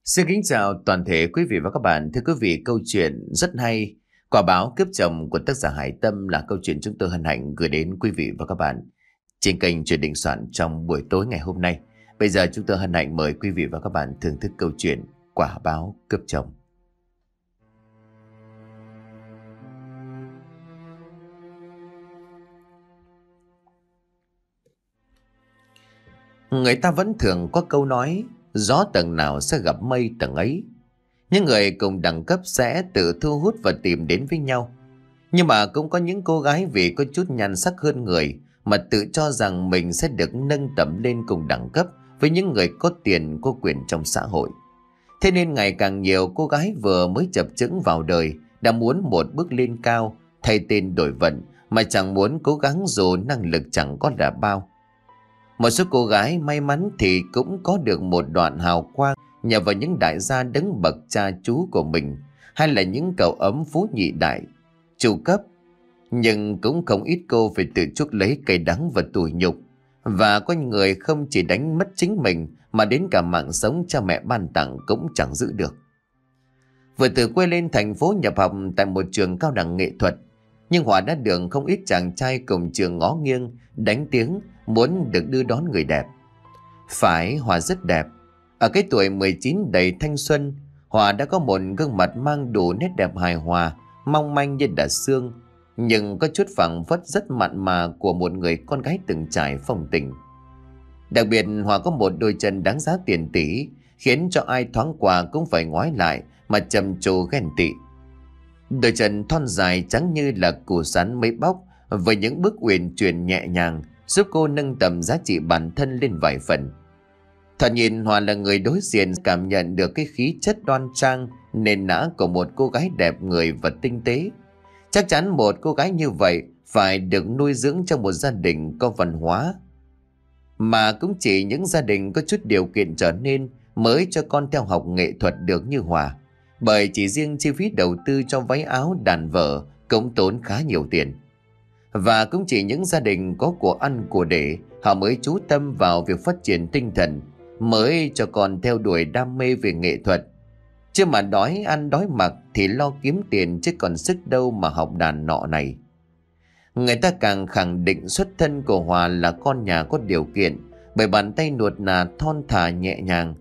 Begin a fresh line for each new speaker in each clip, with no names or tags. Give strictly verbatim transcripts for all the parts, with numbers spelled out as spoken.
Xin kính chào toàn thể quý vị và các bạn. Thưa quý vị, câu chuyện rất hay Quả báo cướp chồng của tác giả Hải Tâm là câu chuyện chúng tôi hân hạnh gửi đến quý vị và các bạn trên kênh Chuyện Đình Soạn trong buổi tối ngày hôm nay. Bây giờ chúng tôi hân hạnh mời quý vị và các bạn thưởng thức câu chuyện Quả báo cướp chồng. Người ta vẫn thường có câu nói gió tầng nào sẽ gặp mây tầng ấy. Những người cùng đẳng cấp sẽ tự thu hút và tìm đến với nhau. Nhưng mà cũng có những cô gái vì có chút nhan sắc hơn người mà tự cho rằng mình sẽ được nâng tầm lên cùng đẳng cấp với những người có tiền có quyền trong xã hội. Thế nên ngày càng nhiều cô gái vừa mới chập chững vào đời đã muốn một bước lên cao, thay tên đổi vận mà chẳng muốn cố gắng dù năng lực chẳng có là bao. Một số cô gái may mắn thì cũng có được một đoạn hào quang nhờ vào những đại gia đứng bậc cha chú của mình, hay là những cậu ấm phú nhị đại, trụ cấp. Nhưng cũng không ít cô phải tự chuốc lấy cay đắng và tủi nhục. Và có người không chỉ đánh mất chính mình mà đến cả mạng sống cha mẹ ban tặng cũng chẳng giữ được. Vừa từ quê lên thành phố nhập học tại một trường cao đẳng nghệ thuật, nhưng Hòa đã được không ít chàng trai cùng trường ngó nghiêng đánh tiếng muốn được đưa đón người đẹp. Phải, Hòa rất đẹp. Ở cái tuổi mười chín đầy thanh xuân, Hòa đã có một gương mặt mang đủ nét đẹp hài hòa, mong manh như đà xương, nhưng có chút phảng phất rất mặn mà của một người con gái từng trải phong tình. Đặc biệt Hòa có một đôi chân đáng giá tiền tỷ, khiến cho ai thoáng qua cũng phải ngoái lại mà trầm trồ ghen tị. Đôi chân thon dài trắng như là củ sắn mấy bóc, với những bước uyển chuyển nhẹ nhàng giúp cô nâng tầm giá trị bản thân lên vài phần. Thoạt nhìn Hòa là người đối diện cảm nhận được cái khí chất đoan trang nền nã của một cô gái đẹp người và tinh tế. Chắc chắn một cô gái như vậy phải được nuôi dưỡng trong một gia đình có văn hóa. Mà cũng chỉ những gia đình có chút điều kiện trở nên mới cho con theo học nghệ thuật được như Hòa. Bởi chỉ riêng chi phí đầu tư cho váy áo đàn vợ cũng tốn khá nhiều tiền. Và cũng chỉ những gia đình có của ăn của để họ mới chú tâm vào việc phát triển tinh thần, mới cho con theo đuổi đam mê về nghệ thuật. Chứ mà đói ăn đói mặc thì lo kiếm tiền chứ còn sức đâu mà học đàn nọ này. Người ta càng khẳng định xuất thân của Hòa là con nhà có điều kiện, bởi bàn tay nuột nà thon thả nhẹ nhàng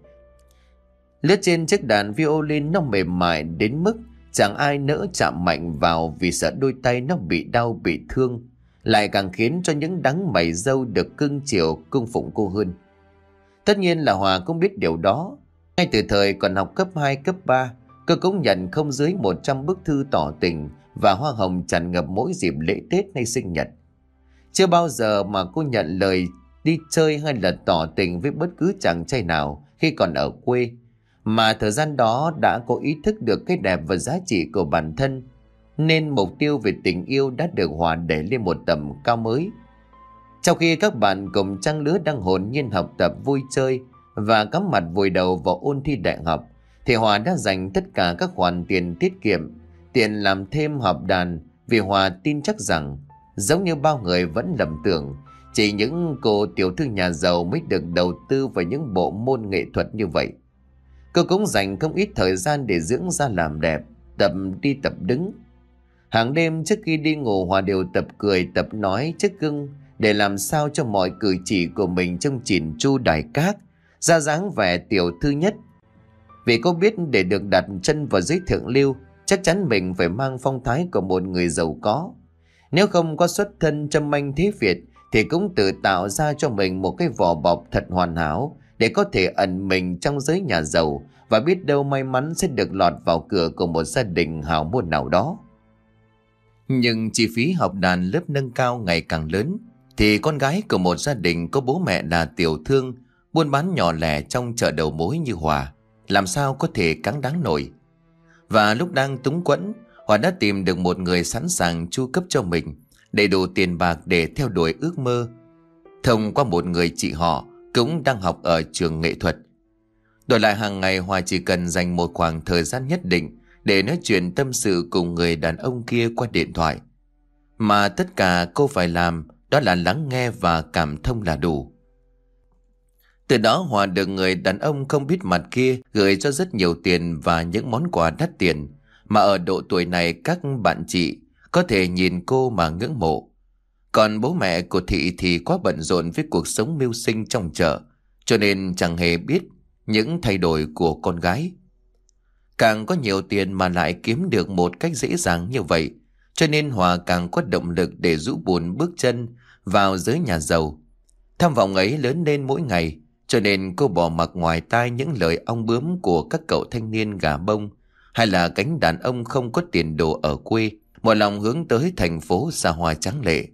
lướt trên chiếc đàn violin nó mềm mại đến mức chẳng ai nỡ chạm mạnh vào vì sợ đôi tay nó bị đau bị thương, lại càng khiến cho những đấng mày râu được cưng chiều cung phụng cô hơn. Tất nhiên là Hòa cũng biết điều đó. Ngay từ thời còn học cấp hai, cấp ba, cô cũng nhận không dưới một trăm bức thư tỏ tình và hoa hồng tràn ngập mỗi dịp lễ Tết hay sinh nhật. Chưa bao giờ mà cô nhận lời đi chơi hay là tỏ tình với bất cứ chàng trai nào khi còn ở quê, mà thời gian đó đã có ý thức được cái đẹp và giá trị của bản thân, nên mục tiêu về tình yêu đã được Hòa đẩy lên một tầm cao mới. Trong khi các bạn cùng trang lứa đang hồn nhiên học tập vui chơi và cắm mặt vùi đầu vào ôn thi đại học, thì Hòa đã dành tất cả các khoản tiền tiết kiệm, tiền làm thêm học đàn, vì Hòa tin chắc rằng giống như bao người vẫn lầm tưởng chỉ những cô tiểu thư nhà giàu mới được đầu tư vào những bộ môn nghệ thuật như vậy. Cô cũng dành không ít thời gian để dưỡng da làm đẹp, tập đi tập đứng. Hàng đêm trước khi đi ngủ, Hòa đều tập cười tập nói trước gương để làm sao cho mọi cử chỉ của mình trông chỉn chu đài cát, ra dáng vẻ tiểu thư nhất. Vì cô biết để được đặt chân vào giới thượng lưu, chắc chắn mình phải mang phong thái của một người giàu có. Nếu không có xuất thân trâm anh thế Việt thì cũng tự tạo ra cho mình một cái vỏ bọc thật hoàn hảo để có thể ẩn mình trong giới nhà giàu, và biết đâu may mắn sẽ được lọt vào cửa của một gia đình hào môn nào đó. Nhưng chi phí học đàn lớp nâng cao ngày càng lớn, thì con gái của một gia đình có bố mẹ là tiểu thương, buôn bán nhỏ lẻ trong chợ đầu mối như Hòa, làm sao có thể cáng đáng nổi. Và lúc đang túng quẫn, Hòa đã tìm được một người sẵn sàng chu cấp cho mình đầy đủ tiền bạc để theo đuổi ước mơ, thông qua một người chị họ cũng đang học ở trường nghệ thuật. Đổi lại hàng ngày, Hòa chỉ cần dành một khoảng thời gian nhất định để nói chuyện tâm sự cùng người đàn ông kia qua điện thoại. Mà tất cả cô phải làm đó là lắng nghe và cảm thông là đủ. Từ đó Hòa được người đàn ông không biết mặt kia gửi cho rất nhiều tiền và những món quà đắt tiền, mà ở độ tuổi này các bạn chị có thể nhìn cô mà ngưỡng mộ. Còn bố mẹ của Thị thì quá bận rộn với cuộc sống mưu sinh trong chợ, cho nên chẳng hề biết những thay đổi của con gái. Càng có nhiều tiền mà lại kiếm được một cách dễ dàng như vậy, cho nên Hòa càng có động lực để rũ bùn bước chân vào giới nhà giàu. Tham vọng ấy lớn lên mỗi ngày, cho nên cô bỏ mặc ngoài tai những lời ong bướm của các cậu thanh niên gà bông, hay là cánh đàn ông không có tiền đồ ở quê, một lòng hướng tới thành phố xa hoa tráng lệ.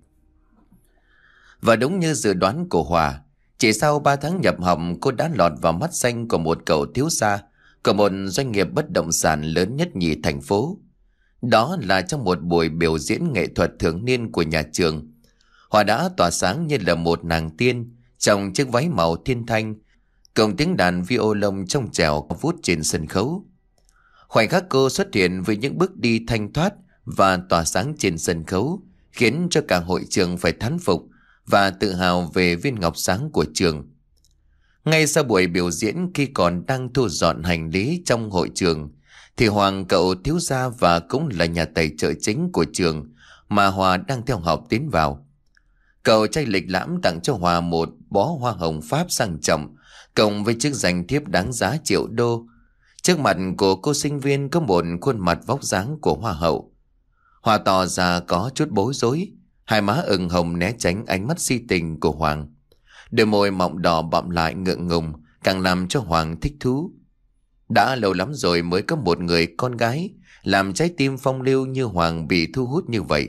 Và đúng như dự đoán của Hòa, chỉ sau ba tháng nhập học, cô đã lọt vào mắt xanh của một cậu thiếu gia của một doanh nghiệp bất động sản lớn nhất nhì thành phố. Đó là trong một buổi biểu diễn nghệ thuật thường niên của nhà trường. Hòa đã tỏa sáng như là một nàng tiên trong chiếc váy màu thiên thanh, cùng tiếng đàn violon trong trẻo vút trên sân khấu. Khoảnh khắc cô xuất hiện với những bước đi thanh thoát và tỏa sáng trên sân khấu khiến cho cả hội trường phải thán phục và tự hào về viên ngọc sáng của trường. Ngay sau buổi biểu diễn, khi còn đang thu dọn hành lý trong hội trường, thì Hoàng, cậu thiếu gia và cũng là nhà tài trợ chính của trường mà Hòa đang theo học, tiến vào. Cậu trai lịch lãm tặng cho Hòa một bó hoa hồng Pháp sang trọng, cộng với chiếc danh thiếp đáng giá triệu đô. Trước mặt của cô sinh viên có một khuôn mặt vóc dáng của hoa hậu. Hòa tỏ ra có chút bối rối, hai má ửng hồng né tránh ánh mắt si tình của Hoàng. Đôi môi mọng đỏ bặm lại ngượng ngùng, càng làm cho Hoàng thích thú. Đã lâu lắm rồi mới có một người con gái làm trái tim phong lưu như Hoàng bị thu hút như vậy.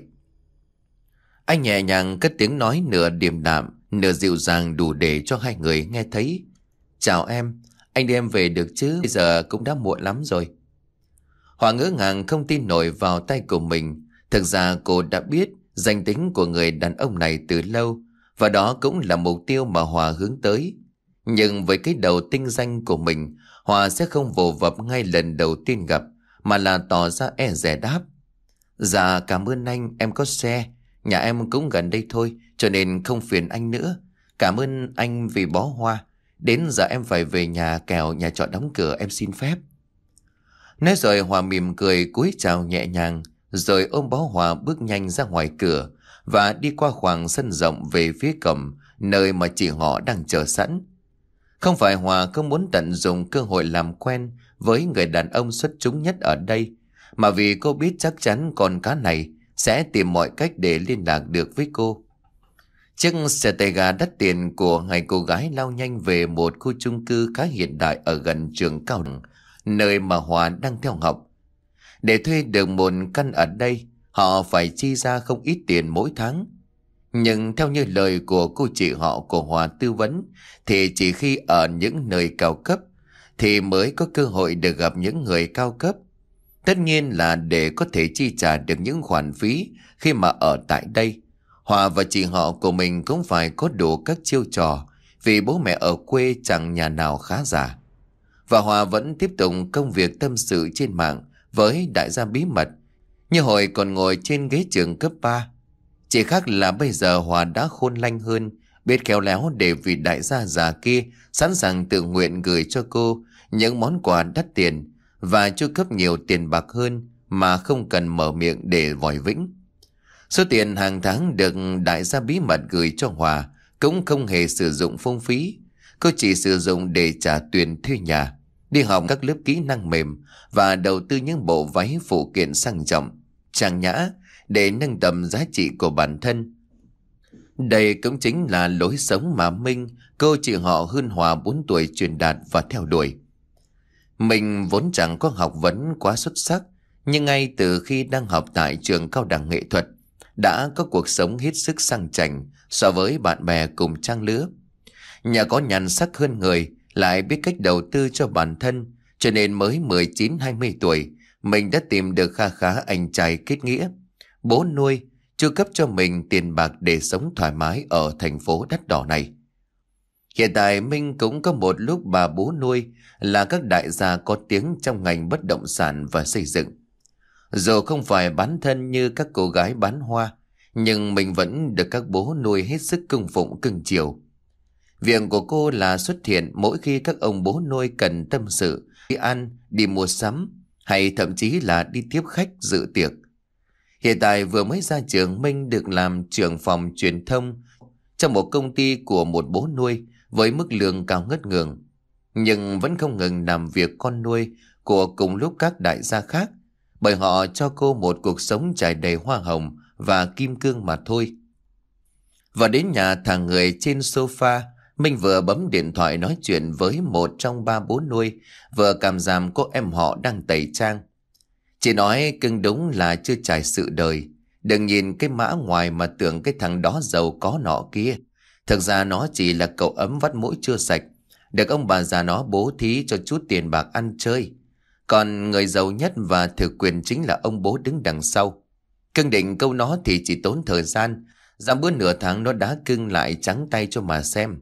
Anh nhẹ nhàng cất tiếng nói nửa điềm đạm, nửa dịu dàng, đủ để cho hai người nghe thấy. Chào em, anh đi em về được chứ, bây giờ cũng đã muộn lắm rồi. Hòa ngỡ ngàng không tin nổi vào tay của mình. Thực ra cô đã biết danh tính của người đàn ông này từ lâu, và đó cũng là mục tiêu mà Hòa hướng tới. Nhưng với cái đầu tinh danh của mình, Hòa sẽ không vồ vập ngay lần đầu tiên gặp, mà là tỏ ra e dè đáp. Dạ cảm ơn anh, em có xe, nhà em cũng gần đây thôi, cho nên không phiền anh nữa. Cảm ơn anh vì bó hoa, đến giờ em phải về nhà kẻo nhà trọ đóng cửa, em xin phép. Nói rồi Hòa mỉm cười cúi chào nhẹ nhàng, rồi ôm bó hoa bước nhanh ra ngoài cửa và đi qua khoảng sân rộng về phía cổng, nơi mà chị họ đang chờ sẵn. Không phải Hòa không muốn tận dụng cơ hội làm quen với người đàn ông xuất chúng nhất ở đây, mà vì cô biết chắc chắn con cá này sẽ tìm mọi cách để liên lạc được với cô. Chiếc xe tay ga đắt tiền của hai cô gái lao nhanh về một khu chung cư khá hiện đại ở gần trường cao đẳng, nơi mà Hòa đang theo học. Để thuê được một căn ở đây, họ phải chi ra không ít tiền mỗi tháng. Nhưng theo như lời của cô chị họ của Hòa tư vấn, thì chỉ khi ở những nơi cao cấp thì mới có cơ hội được gặp những người cao cấp. Tất nhiên là để có thể chi trả được những khoản phí khi mà ở tại đây, Hòa và chị họ của mình cũng phải có đủ các chiêu trò, vì bố mẹ ở quê chẳng nhà nào khá giả. Và Hòa vẫn tiếp tục công việc tâm sự trên mạng với đại gia bí mật, như hồi còn ngồi trên ghế trường cấp ba. Chỉ khác là bây giờ Hòa đã khôn lanh hơn, biết khéo léo để vị đại gia già kia sẵn sàng tự nguyện gửi cho cô những món quà đắt tiền và chu cấp nhiều tiền bạc hơn mà không cần mở miệng để vòi vĩnh. Số tiền hàng tháng được đại gia bí mật gửi cho Hòa cũng không hề sử dụng phung phí. Cô chỉ sử dụng để trả tiền thuê nhà, đi học các lớp kỹ năng mềm và đầu tư những bộ váy phụ kiện sang trọng, trang nhã để nâng tầm giá trị của bản thân. Đây cũng chính là lối sống mà Minh, cô chị họ hơn Hòa bốn tuổi truyền đạt và theo đuổi. Mình vốn chẳng có học vấn quá xuất sắc, nhưng ngay từ khi đang học tại trường cao đẳng nghệ thuật, đã có cuộc sống hết sức sang chảnh so với bạn bè cùng trang lứa. Nhà có nhan sắc hơn người, lại biết cách đầu tư cho bản thân, cho nên mới mười chín hai mươi tuổi, mình đã tìm được kha khá anh trai kết nghĩa, bố nuôi, chu cấp cho mình tiền bạc để sống thoải mái ở thành phố đắt đỏ này. Hiện tại Minh cũng có một lúc bà bố nuôi là các đại gia có tiếng trong ngành bất động sản và xây dựng. Dù không phải bán thân như các cô gái bán hoa, nhưng mình vẫn được các bố nuôi hết sức cung phụng cưng chiều. Việc của cô là xuất hiện mỗi khi các ông bố nuôi cần tâm sự, đi ăn, đi mua sắm, hay thậm chí là đi tiếp khách dự tiệc. Hiện tại vừa mới ra trường, Minh được làm trưởng phòng truyền thông trong một công ty của một bố nuôi với mức lương cao ngất ngường, nhưng vẫn không ngừng làm việc con nuôi của cùng lúc các đại gia khác, bởi họ cho cô một cuộc sống trải đầy hoa hồng và kim cương mà thôi. Và đến nhà thả người trên sofa, Minh vừa bấm điện thoại nói chuyện với một trong ba bố nuôi, vừa cảm giảm cô em họ đang tẩy trang. Chị nói cưng đúng là chưa trải sự đời. Đừng nhìn cái mã ngoài mà tưởng cái thằng đó giàu có nọ kia. Thực ra nó chỉ là cậu ấm vắt mũi chưa sạch, được ông bà già nó bố thí cho chút tiền bạc ăn chơi. Còn người giàu nhất và thực quyền chính là ông bố đứng đằng sau. Cưng định câu nó thì chỉ tốn thời gian, dăm bữa nửa tháng nó đã cưng lại trắng tay cho mà xem.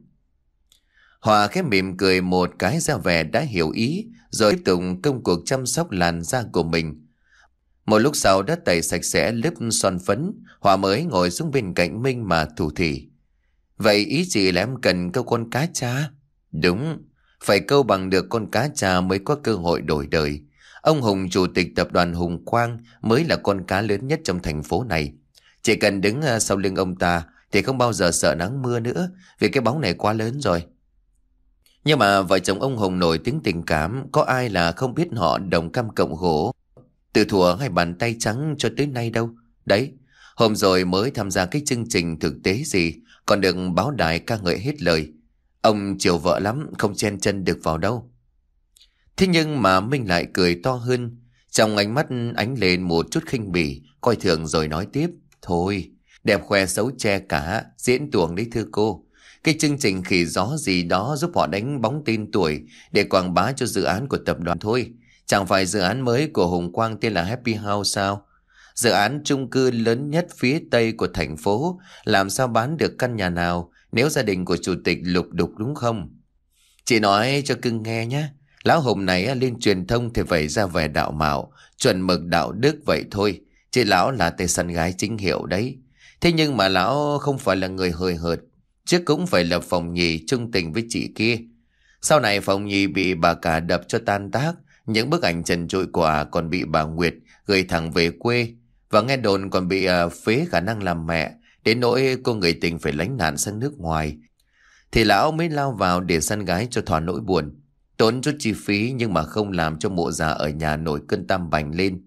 Hòa khẽ mỉm cười một cái ra vẻ đã hiểu ý, rồi tiếp tục công cuộc chăm sóc làn da của mình. Một lúc sau đã tẩy sạch sẽ lớp son phấn, Hòa mới ngồi xuống bên cạnh Minh mà thủ thỉ. Vậy ý chị là em cần câu con cá cha? Đúng, phải câu bằng được con cá cha mới có cơ hội đổi đời. Ông Hùng, chủ tịch tập đoàn Hùng Quang, mới là con cá lớn nhất trong thành phố này. Chỉ cần đứng sau lưng ông ta thì không bao giờ sợ nắng mưa nữa, vì cái bóng này quá lớn rồi. Nhưng mà vợ chồng ông Hùng nổi tiếng tình cảm, có ai là không biết họ đồng cam cộng khổ, từ thuở hai bàn tay trắng cho tới nay đâu. Đấy, hôm rồi mới tham gia cái chương trình thực tế gì, còn được báo đài ca ngợi hết lời. Ông chiều vợ lắm, không chen chân được vào đâu. Thế nhưng mà Minh lại cười to hơn, trong ánh mắt ánh lên một chút khinh bỉ, coi thường rồi nói tiếp. Thôi, đẹp khoe xấu che cả, diễn tuồng đấy thưa cô. Cái chương trình khỉ gió gì đó giúp họ đánh bóng tên tuổi để quảng bá cho dự án của tập đoàn thôi. Chẳng phải dự án mới của Hùng Quang tên là Happy House sao? Dự án chung cư lớn nhất phía Tây của thành phố, làm sao bán được căn nhà nào nếu gia đình của chủ tịch lục đục đúng không? Chị nói cho cưng nghe nhé. Lão Hùng này lên truyền thông thì phải ra vẻ đạo mạo, chuẩn mực đạo đức vậy thôi. Chị lão là tay săn gái chính hiệu đấy. Thế nhưng mà lão không phải là người hời hợt. Trước cũng phải là Phòng Nhì trung tình với chị kia. Sau này Phòng Nhì bị bà cả đập cho tan tác. Những bức ảnh trần trụi của ả còn bị bà Nguyệt gửi thẳng về quê. Và nghe đồn còn bị à, phế khả năng làm mẹ, đến nỗi cô người tình phải lánh nạn sang nước ngoài. Thì lão mới lao vào để săn gái cho thỏa nỗi buồn. Tốn chút chi phí nhưng mà không làm cho mụ già ở nhà nổi cơn tam bành lên.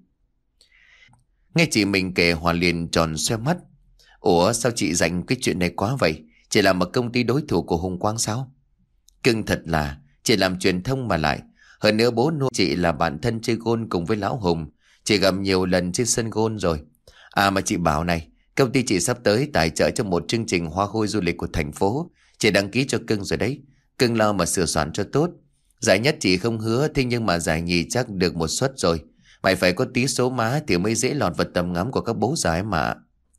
Nghe chị mình kể, Hòa liền tròn xoe mắt. Ủa sao chị dành cái chuyện này quá vậy? Chị làm ở công ty đối thủ của Hùng Quang sao? Cưng thật là, chị làm truyền thông mà lại. Hơn nữa bố nuôi chị là bạn thân chơi gôn cùng với lão Hùng. Chị gặp nhiều lần trên sân gôn rồi. À mà chị bảo này, công ty chị sắp tới tài trợ cho một chương trình hoa khôi du lịch của thành phố. Chị đăng ký cho cưng rồi đấy. Cưng lo mà sửa soạn cho tốt. Giải nhất chị không hứa, thế nhưng mà giải nhì chắc được một suất rồi. Mày phải có tí số má thì mới dễ lọt vào tầm ngắm của các bố già mà.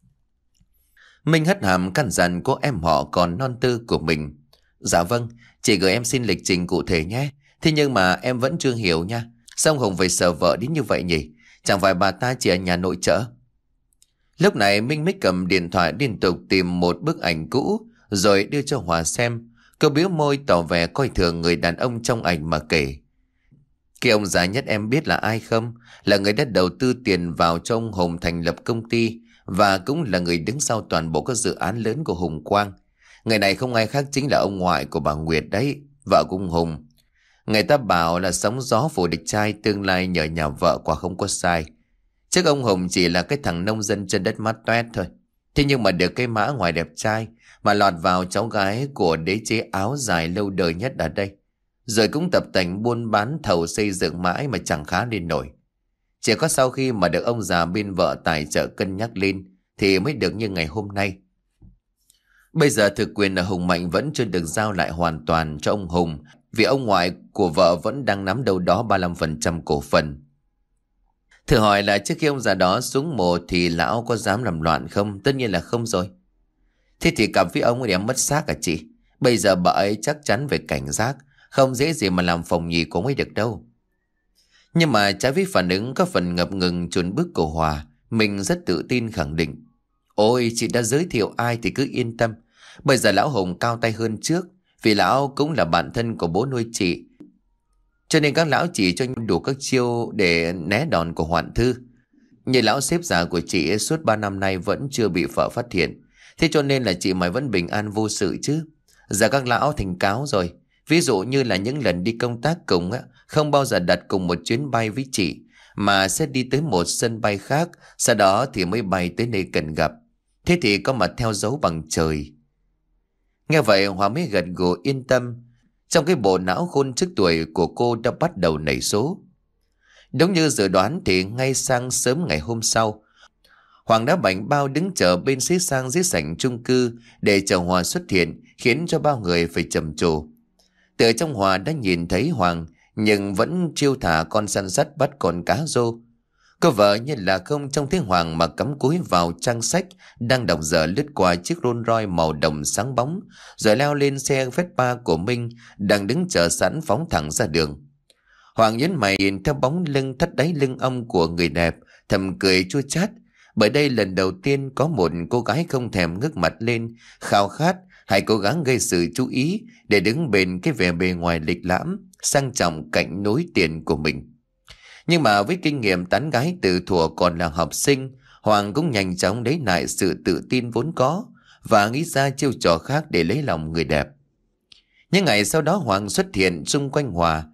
Minh hất hàm căn dặn cô em họ còn non tư của mình. Dạ vâng, chị gửi em xin lịch trình cụ thể nhé. Thế nhưng mà em vẫn chưa hiểu nha. Sao Hùng phải sợ vợ đến như vậy nhỉ? Chẳng phải bà ta chỉ ở nhà nội trợ? Lúc này Minh mới cầm điện thoại liên tục tìm một bức ảnh cũ rồi đưa cho Hòa xem. Cô biếu môi tỏ vẻ coi thường người đàn ông trong ảnh mà kể. Cái ông già nhất em biết là ai không? Là người đã đầu tư tiền vào cho ông Hùng thành lập công ty, và cũng là người đứng sau toàn bộ các dự án lớn của Hùng Quang. Người này không ai khác chính là ông ngoại của bà Nguyệt đấy, vợ của ông Hùng. Người ta bảo là sóng gió phủ địch trai, tương lai nhờ nhà vợ quả không có sai. Chứ ông Hùng chỉ là cái thằng nông dân chân đất mát toét thôi. Thế nhưng mà được cái mã ngoài đẹp trai mà lọt vào cháu gái của đế chế áo dài lâu đời nhất ở đây. Rồi cũng tập tành buôn bán thầu xây dựng mãi mà chẳng khá lên nổi. Chỉ có sau khi mà được ông già bên vợ tài trợ cân nhắc lên thì mới được như ngày hôm nay. Bây giờ thực quyền ở Hùng Mạnh vẫn chưa được giao lại hoàn toàn cho ông Hùng, vì ông ngoại của vợ vẫn đang nắm đâu đó ba mươi lăm phần trăm cổ phần. Thử hỏi là trước khi ông già đó xuống mồ thì lão có dám làm loạn không? Tất nhiên là không rồi. Thế thì cặp với ông ấy đem mất xác à chị? Bây giờ bà ấy chắc chắn phải cảnh giác, không dễ gì mà làm Phòng Nhì của ấy được đâu. Nhưng mà trái với phản ứng có phần ngập ngừng chùn bước của Hòa, mình rất tự tin khẳng định. Ôi, chị đã giới thiệu ai thì cứ yên tâm. Bây giờ lão Hùng cao tay hơn trước, Vì lão cũng là bạn thân của bố nuôi chị, cho nên các lão chỉ cho đủ các chiêu để né đòn của Hoạn Thư. Như lão xếp già của chị suốt ba năm nay vẫn chưa bị vợ phát hiện, thế cho nên là chị mày vẫn bình an vô sự chứ. Giờ các lão thành cáo rồi. Ví dụ như là những lần đi công tác cùng á, không bao giờ đặt cùng một chuyến bay với chị, mà sẽ đi tới một sân bay khác, sau đó thì mới bay tới nơi cần gặp. Thế thì có mặt theo dấu bằng trời. Nghe vậy Hòa mới gật gù yên tâm. Trong cái bộ não khôn trước tuổi của cô đã bắt đầu nảy số. Đúng như dự đoán thì ngay sang sớm ngày hôm sau, Hoàng đã bảnh bao đứng chờ bên xí sang dưới sảnh chung cư để chờ Hòa xuất hiện, khiến cho bao người phải trầm trồ. Từ trong Hòa đã nhìn thấy Hoàng, nhưng vẫn chiêu thả con săn sắt bắt con cá rô. Cô vợ như là không trông thấy Hoàng mà cắm cúi vào trang sách đang đọc dở, lướt qua chiếc Rolls Royce màu đồng sáng bóng, rồi leo lên xe Vespa của Minh đang đứng chờ sẵn phóng thẳng ra đường. Hoàng nhấn mày nhìn theo bóng lưng thắt đáy lưng ông của người đẹp, thầm cười chua chát, bởi đây lần đầu tiên có một cô gái không thèm ngước mặt lên, khao khát hay cố gắng gây sự chú ý để đứng bên cái vẻ bề ngoài lịch lãm, sang trọng cạnh núi tiền của mình. Nhưng mà với kinh nghiệm tán gái từ thuở còn là học sinh, Hoàng cũng nhanh chóng lấy lại sự tự tin vốn có và nghĩ ra chiêu trò khác để lấy lòng người đẹp. Những ngày sau đó Hoàng xuất hiện xung quanh Hòa,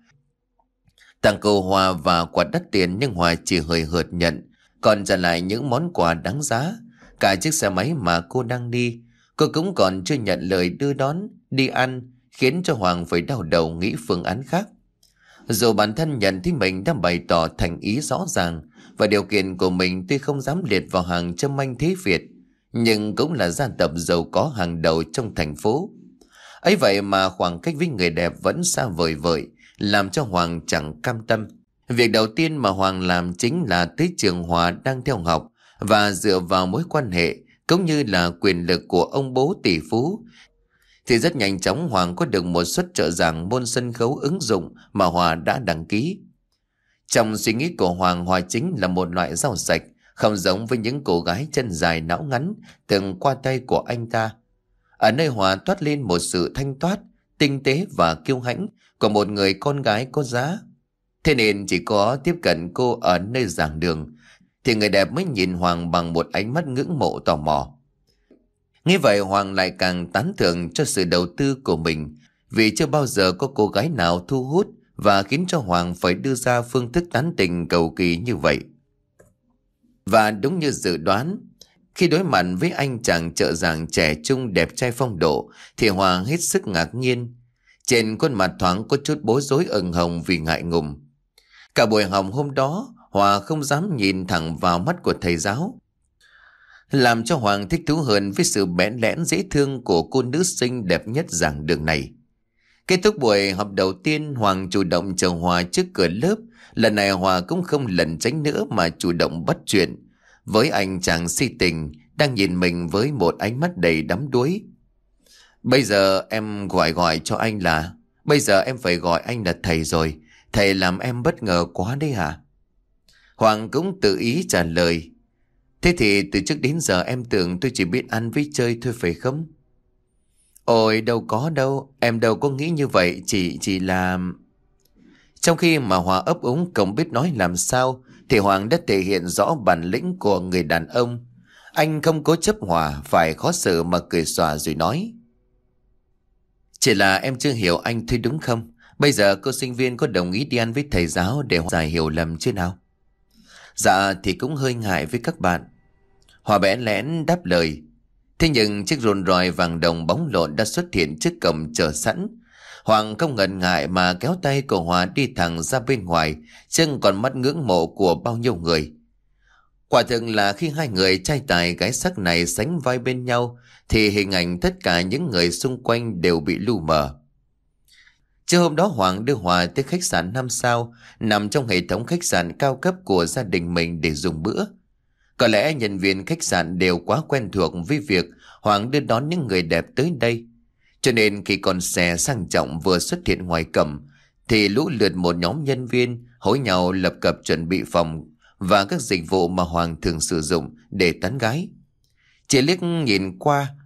tặng cô Hòa và quà đắt tiền, nhưng Hòa chỉ hời hợt nhận, còn trả lại những món quà đáng giá. Cả chiếc xe máy mà cô đang đi, cô cũng còn chưa nhận lời đưa đón đi ăn, khiến cho Hoàng phải đau đầu nghĩ phương án khác. Dù bản thân nhận thấy mình đã bày tỏ thành ý rõ ràng và điều kiện của mình tuy không dám liệt vào hàng châm anh thế Việt, nhưng cũng là gia tộc giàu có hàng đầu trong thành phố. Ấy vậy mà khoảng cách với người đẹp vẫn xa vời vợi, làm cho Hoàng chẳng cam tâm. Việc đầu tiên mà Hoàng làm chính là tới trường Hòa đang theo học, và dựa vào mối quan hệ cũng như là quyền lực của ông bố tỷ phú thì rất nhanh chóng Hoàng có được một suất trợ giảng môn sân khấu ứng dụng mà Hòa đã đăng ký. Trong suy nghĩ của Hoàng, Hòa chính là một loại rau sạch, không giống với những cô gái chân dài não ngắn từng qua tay của anh ta. Ở nơi Hòa toát lên một sự thanh toát, tinh tế và kiêu hãnh của một người con gái có giá. Thế nên chỉ có tiếp cận cô ở nơi giảng đường thì người đẹp mới nhìn Hoàng bằng một ánh mắt ngưỡng mộ tò mò. Nghĩ vậy Hoàng lại càng tán thưởng cho sự đầu tư của mình, vì chưa bao giờ có cô gái nào thu hút và khiến cho Hoàng phải đưa ra phương thức tán tỉnh cầu kỳ như vậy. Và đúng như dự đoán, khi đối mặt với anh chàng trợ giảng trẻ trung đẹp trai phong độ thì Hoàng hết sức ngạc nhiên. Trên khuôn mặt thoáng có chút bối rối ửng hồng vì ngại ngùng. Cả buổi học hôm đó Hòa không dám nhìn thẳng vào mắt của thầy giáo, làm cho Hoàng thích thú hơn với sự bẽn lẽn dễ thương của cô nữ sinh đẹp nhất giảng đường này. Kết thúc buổi học đầu tiên, Hoàng chủ động chờ Hòa trước cửa lớp. Lần này Hòa cũng không lẩn tránh nữa mà chủ động bắt chuyện với anh chàng si tình đang nhìn mình với một ánh mắt đầy đắm đuối. Bây giờ em gọi gọi cho anh là Bây giờ em phải gọi anh là thầy rồi. Thầy làm em bất ngờ quá đấy hả? Hoàng cũng tự ý trả lời. Thế thì từ trước đến giờ em tưởng tôi chỉ biết ăn với chơi thôi phải không? Ôi đâu có đâu, em đâu có nghĩ như vậy, chỉ chỉ là... Trong khi mà Hòa ấp úng không biết nói làm sao thì Hoàng đã thể hiện rõ bản lĩnh của người đàn ông. Anh không cố chấp Hòa phải khó xử mà cười xòa rồi nói. Chỉ là em chưa hiểu anh thôi đúng không? Bây giờ cô sinh viên có đồng ý đi ăn với thầy giáo để giải hiểu lầm chứ nào? Dạ thì cũng hơi ngại với các bạn. Hòa bẽ lẽn đáp lời. Thế nhưng chiếc Rolls Royce vàng đồng bóng lộn đã xuất hiện trước cổng chờ sẵn. Hoàng không ngần ngại mà kéo tay của Hòa đi thẳng ra bên ngoài, chân còn mắt ngưỡng mộ của bao nhiêu người. Quả thực là khi hai người trai tài gái sắc này sánh vai bên nhau thì hình ảnh tất cả những người xung quanh đều bị lu mờ. Trưa hôm đó Hoàng đưa Hòa tới khách sạn năm sao nằm trong hệ thống khách sạn cao cấp của gia đình mình để dùng bữa. Có lẽ nhân viên khách sạn đều quá quen thuộc với việc Hoàng đưa đón những người đẹp tới đây, cho nên khi con xe sang trọng vừa xuất hiện ngoài cổng thì lũ lượt một nhóm nhân viên hối nhau lập cập chuẩn bị phòng và các dịch vụ mà Hoàng thường sử dụng để tán gái. Chỉ liếc nhìn qua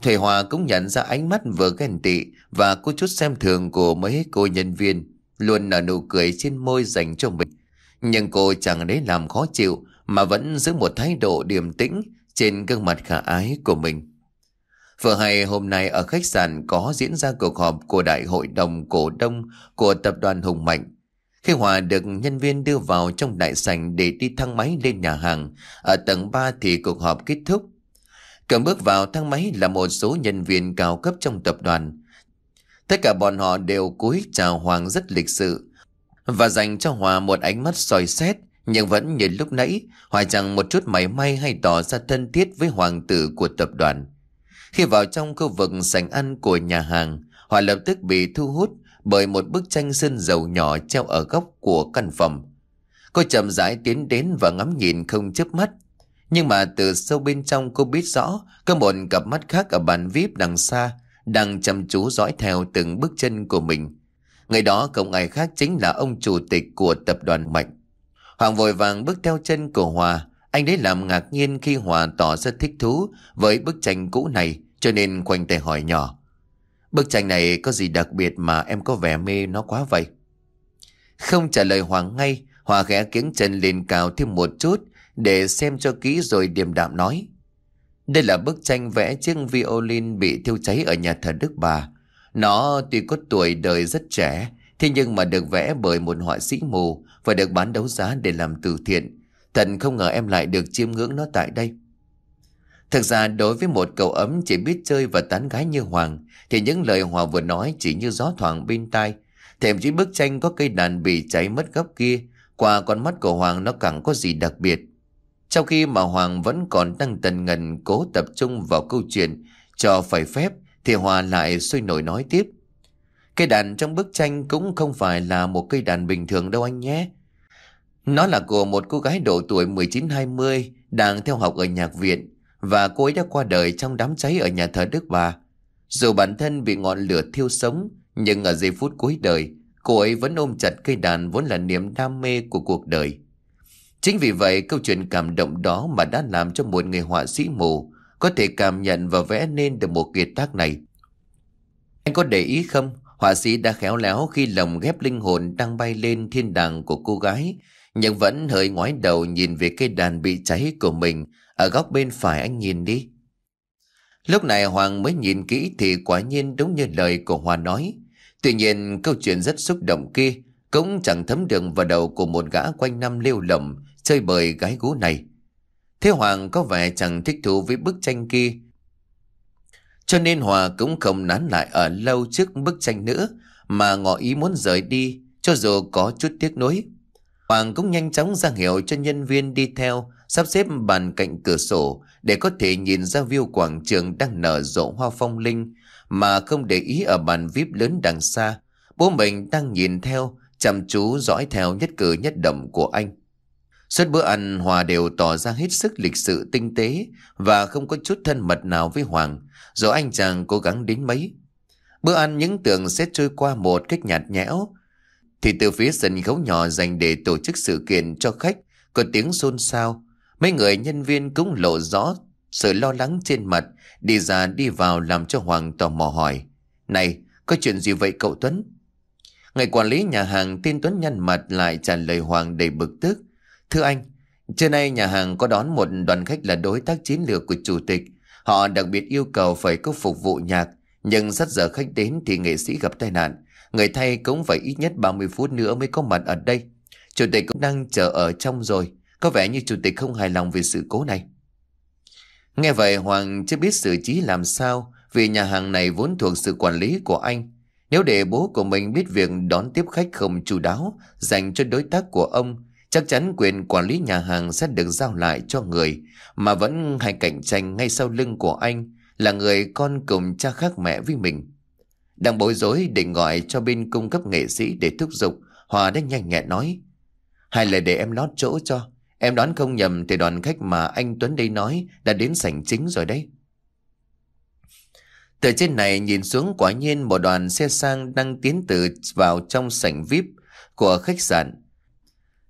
Thầy Hòa cũng nhận ra ánh mắt vừa ghen tị và có chút xem thường của mấy cô nhân viên, luôn nở nụ cười trên môi dành cho mình. Nhưng cô chẳng lấy làm khó chịu mà vẫn giữ một thái độ điềm tĩnh trên gương mặt khả ái của mình. Vừa hay hôm nay ở khách sạn có diễn ra cuộc họp của đại hội đồng cổ đông của tập đoàn Hùng Mạnh. Khi Hòa được nhân viên đưa vào trong đại sảnh để đi thang máy lên nhà hàng, ở tầng ba thì cuộc họp kết thúc. Cầm bước vào thang máy là một số nhân viên cao cấp trong tập đoàn. Tất cả bọn họ đều cúi chào Hoàng rất lịch sự và dành cho Hòa một ánh mắt soi xét, nhưng vẫn như lúc nãy, Hòa chẳng một chút mảy may hay tỏ ra thân thiết với hoàng tử của tập đoàn. Khi vào trong khu vực sảnh ăn của nhà hàng, Hòa lập tức bị thu hút bởi một bức tranh sơn dầu nhỏ treo ở góc của căn phòng. Cô chậm rãi tiến đến và ngắm nhìn không chớp mắt. Nhưng mà từ sâu bên trong cô biết rõ có một cặp mắt khác ở bàn vi ai pi đằng xa đang chăm chú dõi theo từng bước chân của mình. Người đó không ai khác chính là ông chủ tịch của tập đoàn Mạnh. Hoàng vội vàng bước theo chân của Hòa. Anh đấy làm ngạc nhiên khi Hòa tỏ ra thích thú với bức tranh cũ này, cho nên khoanh tay hỏi nhỏ: "Bức tranh này có gì đặc biệt mà em có vẻ mê nó quá vậy?" Không trả lời Hoàng ngay, Hòa khẽ kiếng chân lên cao thêm một chút để xem cho kỹ rồi điềm đạm nói: "Đây là bức tranh vẽ chiếc violin bị thiêu cháy ở nhà thờ Đức Bà. Nó tuy có tuổi đời rất trẻ, thế nhưng mà được vẽ bởi một họa sĩ mù và được bán đấu giá để làm từ thiện. Thật không ngờ em lại được chiêm ngưỡng nó tại đây." Thực ra đối với một cậu ấm chỉ biết chơi và tán gái như Hoàng thì những lời Hòa vừa nói chỉ như gió thoảng bên tai. Thậm chí bức tranh có cây đàn bị cháy mất góc kia, qua con mắt của Hoàng nó chẳng có gì đặc biệt. Trong khi mà Hoàng vẫn còn đang tần ngần cố tập trung vào câu chuyện cho phải phép, thì Hòa lại sôi nổi nói tiếp: "Cây đàn trong bức tranh cũng không phải là một cây đàn bình thường đâu anh nhé. Nó là của một cô gái độ tuổi mười chín hai mươi đang theo học ở nhạc viện, và cô ấy đã qua đời trong đám cháy ở nhà thờ Đức Bà. Dù bản thân bị ngọn lửa thiêu sống, nhưng ở giây phút cuối đời, cô ấy vẫn ôm chặt cây đàn vốn là niềm đam mê của cuộc đời. Chính vì vậy, câu chuyện cảm động đó mà đã làm cho một người họa sĩ mù có thể cảm nhận và vẽ nên được một kiệt tác này. Anh có để ý không, họa sĩ đã khéo léo khi lồng ghép linh hồn đang bay lên thiên đàng của cô gái, nhưng vẫn hơi ngoái đầu nhìn về cây đàn bị cháy của mình ở góc bên phải, anh nhìn đi." Lúc này Hoàng mới nhìn kỹ thì quả nhiên đúng như lời của Hòa nói. Tuy nhiên câu chuyện rất xúc động kia cũng chẳng thấm được vào đầu của một gã quanh năm lêu lổng chơi bời gái gú này. Thế Hoàng có vẻ chẳng thích thú với bức tranh kia, cho nên Hòa cũng không nán lại ở lâu trước bức tranh nữa mà ngỏ ý muốn rời đi, cho dù có chút tiếc nuối. Hoàng cũng nhanh chóng ra hiệu cho nhân viên đi theo, sắp xếp bàn cạnh cửa sổ để có thể nhìn ra view quảng trường đang nở rộ hoa phong linh, mà không để ý ở bàn vi ai pi lớn đằng xa, bố mình đang nhìn theo, chăm chú dõi theo nhất cử nhất động của anh. Suốt bữa ăn, Hòa đều tỏ ra hết sức lịch sự tinh tế và không có chút thân mật nào với Hoàng, dù anh chàng cố gắng đến mấy. Bữa ăn những tưởng sẽ trôi qua một cách nhạt nhẽo, thì từ phía sân khấu nhỏ dành để tổ chức sự kiện cho khách có tiếng xôn xao. Mấy người nhân viên cũng lộ rõ sự lo lắng trên mặt, đi ra đi vào làm cho Hoàng tò mò hỏi: "Này, có chuyện gì vậy cậu Tuấn?" Người quản lý nhà hàng tên Tuấn nhăn mặt lại trả lời Hoàng đầy bực tức: "Thưa anh, trưa nay nhà hàng có đón một đoàn khách là đối tác chiến lược của chủ tịch. Họ đặc biệt yêu cầu phải có phục vụ nhạc, nhưng sát giờ khách đến thì nghệ sĩ gặp tai nạn. Người thay cũng phải ít nhất ba mươi phút nữa mới có mặt ở đây. Chủ tịch cũng đang chờ ở trong rồi. Có vẻ như chủ tịch không hài lòng về sự cố này." Nghe vậy Hoàng chưa biết xử trí làm sao, vì nhà hàng này vốn thuộc sự quản lý của anh. Nếu để bố của mình biết việc đón tiếp khách không chu đáo dành cho đối tác của ông, chắc chắn quyền quản lý nhà hàng sẽ được giao lại cho người mà vẫn hay cạnh tranh ngay sau lưng của anh, là người con cùng cha khác mẹ với mình. Đang bối rối định gọi cho bên cung cấp nghệ sĩ để thúc giục, Hòa đã nhanh nhẹn nói: "Hay là để em lót chỗ cho. Em đoán không nhầm thì đoàn khách mà anh Tuấn đây nói đã đến sảnh chính rồi đấy." Từ trên này nhìn xuống, quả nhiên một đoàn xe sang đang tiến từ vào trong sảnh vi ai pi của khách sạn.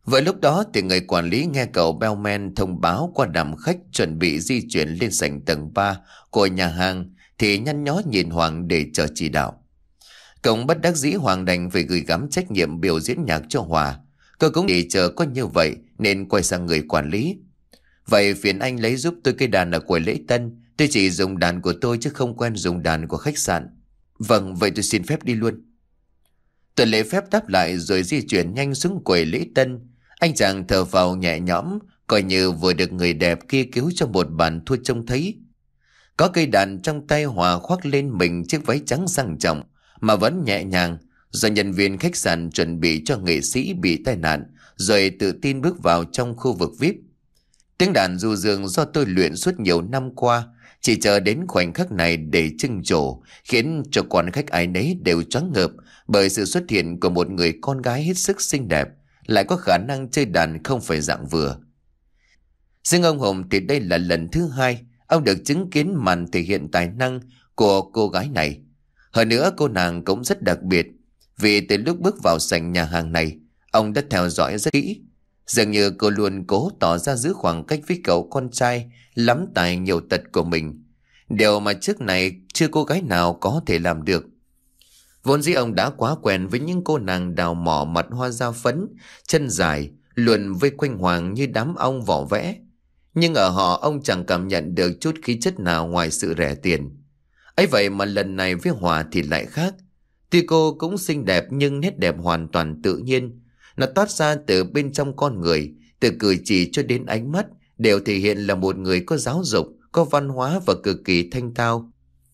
Vừa lúc đó thì người quản lý nghe cậu bellman thông báo qua đàm khách chuẩn bị di chuyển lên sảnh tầng ba của nhà hàng thì nhăn nhó nhìn Hoàng để chờ chỉ đạo. Cậu bất đắc dĩ Hoàng đành phải gửi gắm trách nhiệm biểu diễn nhạc cho Hòa. Cô cũng chỉ chờ có như vậy nên quay sang người quản lý. Vậy phiền anh lấy giúp tôi cây đàn ở quầy lễ tân. Tôi chỉ dùng đàn của tôi chứ không quen dùng đàn của khách sạn. Vâng, vậy tôi xin phép đi luôn. Tuần lễ phép đáp lại rồi di chuyển nhanh xuống quầy lễ tân. Anh chàng thở phào nhẹ nhõm, coi như vừa được người đẹp kia cứu cho một bàn thua trông thấy. Có cây đàn trong tay, Hòa khoác lên mình chiếc váy trắng sang trọng mà vẫn nhẹ nhàng, do nhân viên khách sạn chuẩn bị cho nghệ sĩ bị tai nạn, rồi tự tin bước vào trong khu vực vi ai pi. Tiếng đàn du dương do tôi luyện suốt nhiều năm qua, chỉ chờ đến khoảnh khắc này để trưng trổ, khiến cho quan khách ai nấy đều choáng ngợp bởi sự xuất hiện của một người con gái hết sức xinh đẹp, lại có khả năng chơi đàn không phải dạng vừa. Riêng ông Hùng thì đây là lần thứ hai ông được chứng kiến màn thể hiện tài năng của cô gái này. Hơn nữa cô nàng cũng rất đặc biệt, vì từ lúc bước vào sảnh nhà hàng này, ông đã theo dõi rất kỹ. Dường như cô luôn cố tỏ ra giữ khoảng cách với cậu con trai lắm tài nhiều tật của mình, điều mà trước này chưa cô gái nào có thể làm được. Vốn dĩ ông đã quá quen với những cô nàng đào mỏ mặt hoa da phấn, chân dài, luôn vây quanh Hoàng như đám ong vỏ vẽ. Nhưng ở họ ông chẳng cảm nhận được chút khí chất nào ngoài sự rẻ tiền. Ấy vậy mà lần này với Hòa thì lại khác. Tuy cô cũng xinh đẹp nhưng nét đẹp hoàn toàn tự nhiên. Nó toát ra từ bên trong con người, từ cử chỉ cho đến ánh mắt đều thể hiện là một người có giáo dục, có văn hóa và cực kỳ thanh thao.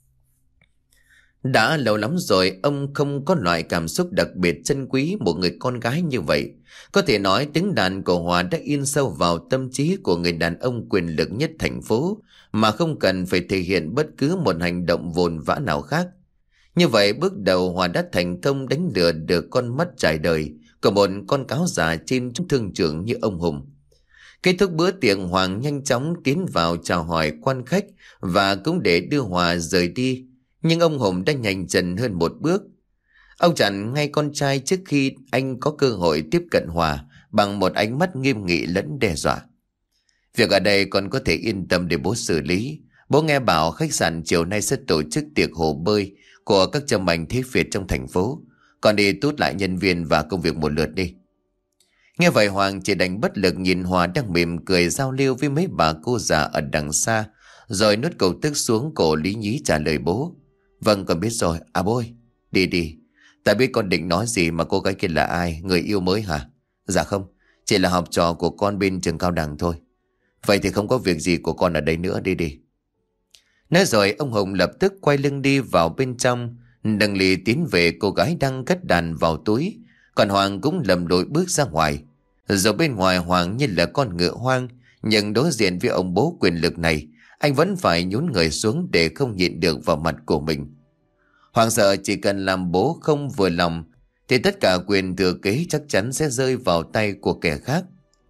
Đã lâu lắm rồi ông không có loại cảm xúc đặc biệt trân quý một người con gái như vậy. Có thể nói tiếng đàn của Hòa đã in sâu vào tâm trí của người đàn ông quyền lực nhất thành phố, mà không cần phải thể hiện bất cứ một hành động vồn vã nào khác. Như vậy bước đầu Hòa đã thành công đánh lừa được con mắt trải đời của một con cáo già trên thương trường như ông Hùng. Kết thúc bữa tiệc, Hoàng nhanh chóng tiến vào chào hỏi quan khách và cũng để đưa Hòa rời đi. Nhưng ông Hùng đã nhanh dần hơn một bước. Ông chặn ngay con trai trước khi anh có cơ hội tiếp cận Hòa bằng một ánh mắt nghiêm nghị lẫn đe dọa. Việc ở đây con có thể yên tâm để bố xử lý. Bố nghe bảo khách sạn chiều nay sẽ tổ chức tiệc hồ bơi của các châm ảnh thế Việt trong thành phố. Con đi tút lại nhân viên và công việc một lượt đi. Nghe vậy Hoàng chỉ đành bất lực nhìn Hòa đang mỉm cười giao lưu với mấy bà cô già ở đằng xa, rồi nuốt cục tức xuống cổ lý nhí trả lời bố. Vâng, con biết rồi. À bố ơi, đi đi. Ta biết con định nói gì mà cô gái kia là ai, người yêu mới hả? Dạ không, chỉ là học trò của con bên trường cao đẳng thôi. Vậy thì không có việc gì của con ở đây nữa, đi đi. Nói rồi ông Hùng lập tức quay lưng đi vào bên trong, nâng ly tiến về cô gái đang cất đàn vào túi. Còn Hoàng cũng lầm lội bước ra ngoài. Rồi bên ngoài Hoàng như là con ngựa hoang, nhưng đối diện với ông bố quyền lực này, anh vẫn phải nhún người xuống để không nhịn được vào mặt của mình. Hoàng sợ chỉ cần làm bố không vừa lòng thì tất cả quyền thừa kế chắc chắn sẽ rơi vào tay của kẻ khác.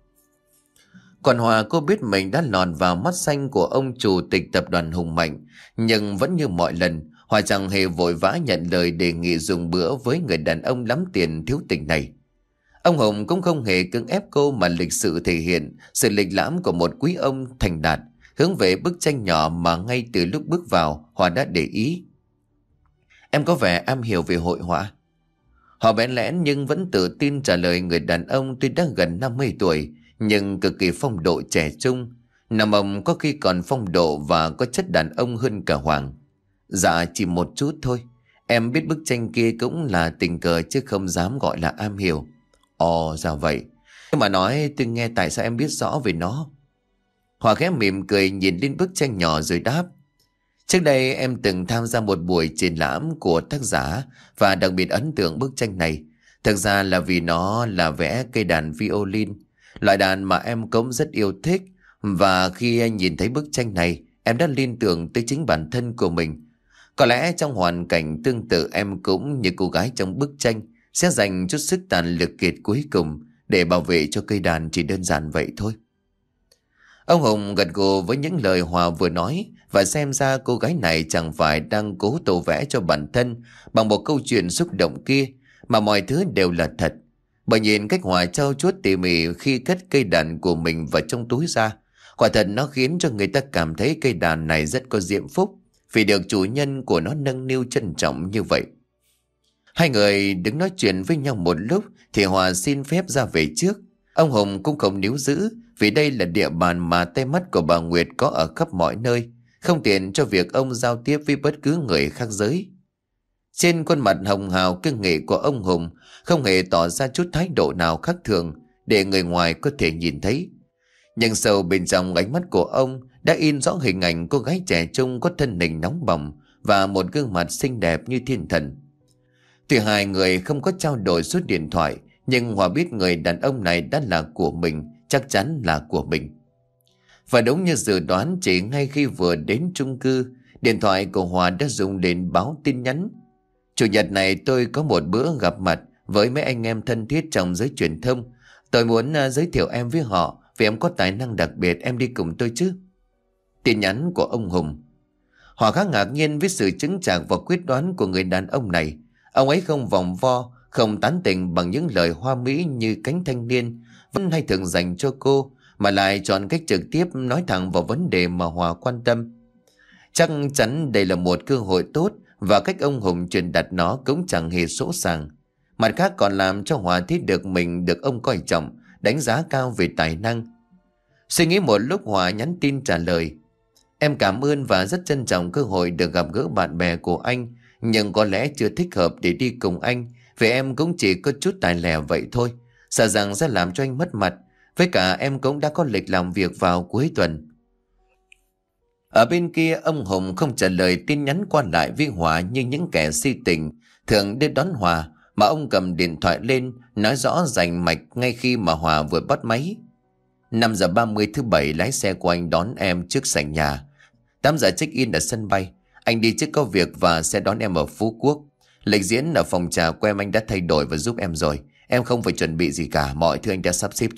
Còn Hòa, cô biết mình đã lọt vào mắt xanh của ông chủ tịch tập đoàn hùng mạnh, nhưng vẫn như mọi lần, Hòa chẳng hề vội vã nhận lời đề nghị dùng bữa với người đàn ông lắm tiền thiếu tình này. Ông Hùng cũng không hề cưỡng ép cô, mà lịch sự thể hiện sự lịch lãm của một quý ông thành đạt, hướng về bức tranh nhỏ mà ngay từ lúc bước vào Hòa đã để ý. Em có vẻ am hiểu về hội họa. Họ bẽn lẽn nhưng vẫn tự tin trả lời người đàn ông tuy đã gần năm mươi tuổi nhưng cực kỳ phong độ trẻ trung. Nam ông có khi còn phong độ và có chất đàn ông hơn cả Hoàng. Dạ chỉ một chút thôi. Em biết bức tranh kia cũng là tình cờ chứ không dám gọi là am hiểu. Ồ dạ vậy. Nhưng mà nói tôi nghe tại sao em biết rõ về nó. Hòa khẽ mỉm cười nhìn lên bức tranh nhỏ rồi đáp. Trước đây em từng tham gia một buổi triển lãm của tác giả và đặc biệt ấn tượng bức tranh này. Thực ra là vì nó là vẽ cây đàn violin, loại đàn mà em cũng rất yêu thích. Và khi nhìn thấy bức tranh này, em đã liên tưởng tới chính bản thân của mình. Có lẽ trong hoàn cảnh tương tự em cũng như cô gái trong bức tranh sẽ dành chút sức tàn lực kiệt cuối cùng để bảo vệ cho cây đàn, chỉ đơn giản vậy thôi. Ông Hùng gật gù với những lời Hòa vừa nói, và xem ra cô gái này chẳng phải đang cố tô vẽ cho bản thân bằng một câu chuyện xúc động kia, mà mọi thứ đều là thật. Bà nhìn cách Hòa trau chuốt tỉ mỉ khi cất cây đàn của mình vào trong túi ra. Quả thật nó khiến cho người ta cảm thấy cây đàn này rất có diễm phúc, vì được chủ nhân của nó nâng niu trân trọng như vậy. Hai người đứng nói chuyện với nhau một lúc thì Hòa xin phép ra về trước. Ông Hùng cũng không níu giữ, vì đây là địa bàn mà tay mắt của bà Nguyệt có ở khắp mọi nơi, không tiện cho việc ông giao tiếp với bất cứ người khác giới. Trên khuôn mặt hồng hào kiêng nghệ của ông Hùng không hề tỏ ra chút thái độ nào khác thường để người ngoài có thể nhìn thấy. Nhưng sâu bên trong ánh mắt của ông đã in rõ hình ảnh cô gái trẻ trung có thân hình nóng bỏng và một gương mặt xinh đẹp như thiên thần. Tuy hai người không có trao đổi suốt điện thoại, nhưng Hòa biết người đàn ông này đã là của mình, chắc chắn là của mình. Và đúng như dự đoán, chỉ ngay khi vừa đến chung cư, điện thoại của Hòa đã rung lên báo tin nhắn. Chủ nhật này tôi có một bữa gặp mặt với mấy anh em thân thiết trong giới truyền thông. Tôi muốn uh, giới thiệu em với họ, vì em có tài năng đặc biệt, em đi cùng tôi chứ. Tin nhắn của ông Hùng. Hòa khá ngạc nhiên với sự chững chạc và quyết đoán của người đàn ông này. Ông ấy không vòng vo, không tán tỉnh bằng những lời hoa mỹ như cánh thanh niên vẫn hay thường dành cho cô, mà lại chọn cách trực tiếp nói thẳng vào vấn đề mà Hòa quan tâm. Chắc chắn đây là một cơ hội tốt, và cách ông Hùng truyền đặt nó cũng chẳng hề sỗ sàng. Mặt khác còn làm cho Hòa thấy được mình được ông coi trọng, đánh giá cao về tài năng. Suy nghĩ một lúc, Hòa nhắn tin trả lời: Em cảm ơn và rất trân trọng cơ hội được gặp gỡ bạn bè của anh, nhưng có lẽ chưa thích hợp để đi cùng anh, vì em cũng chỉ có chút tài lẻ vậy thôi. Sợ rằng sẽ làm cho anh mất mặt. Với cả em cũng đã có lịch làm việc vào cuối tuần. Ở bên kia, ông Hùng không trả lời tin nhắn qua lại với Hòa như những kẻ si tình thường đến đón Hòa, mà ông cầm điện thoại lên nói rõ rành mạch ngay khi mà Hòa vừa bắt máy. Năm giờ ba mươi thứ bảy, lái xe của anh đón em trước sảnh nhà. Tám giờ check in ở sân bay. Anh đi trước có việc và sẽ đón em ở Phú Quốc. Lịch diễn ở phòng trà của em anh đã thay đổi và giúp em rồi. Em không phải chuẩn bị gì cả, mọi thứ anh đã sắp xếp.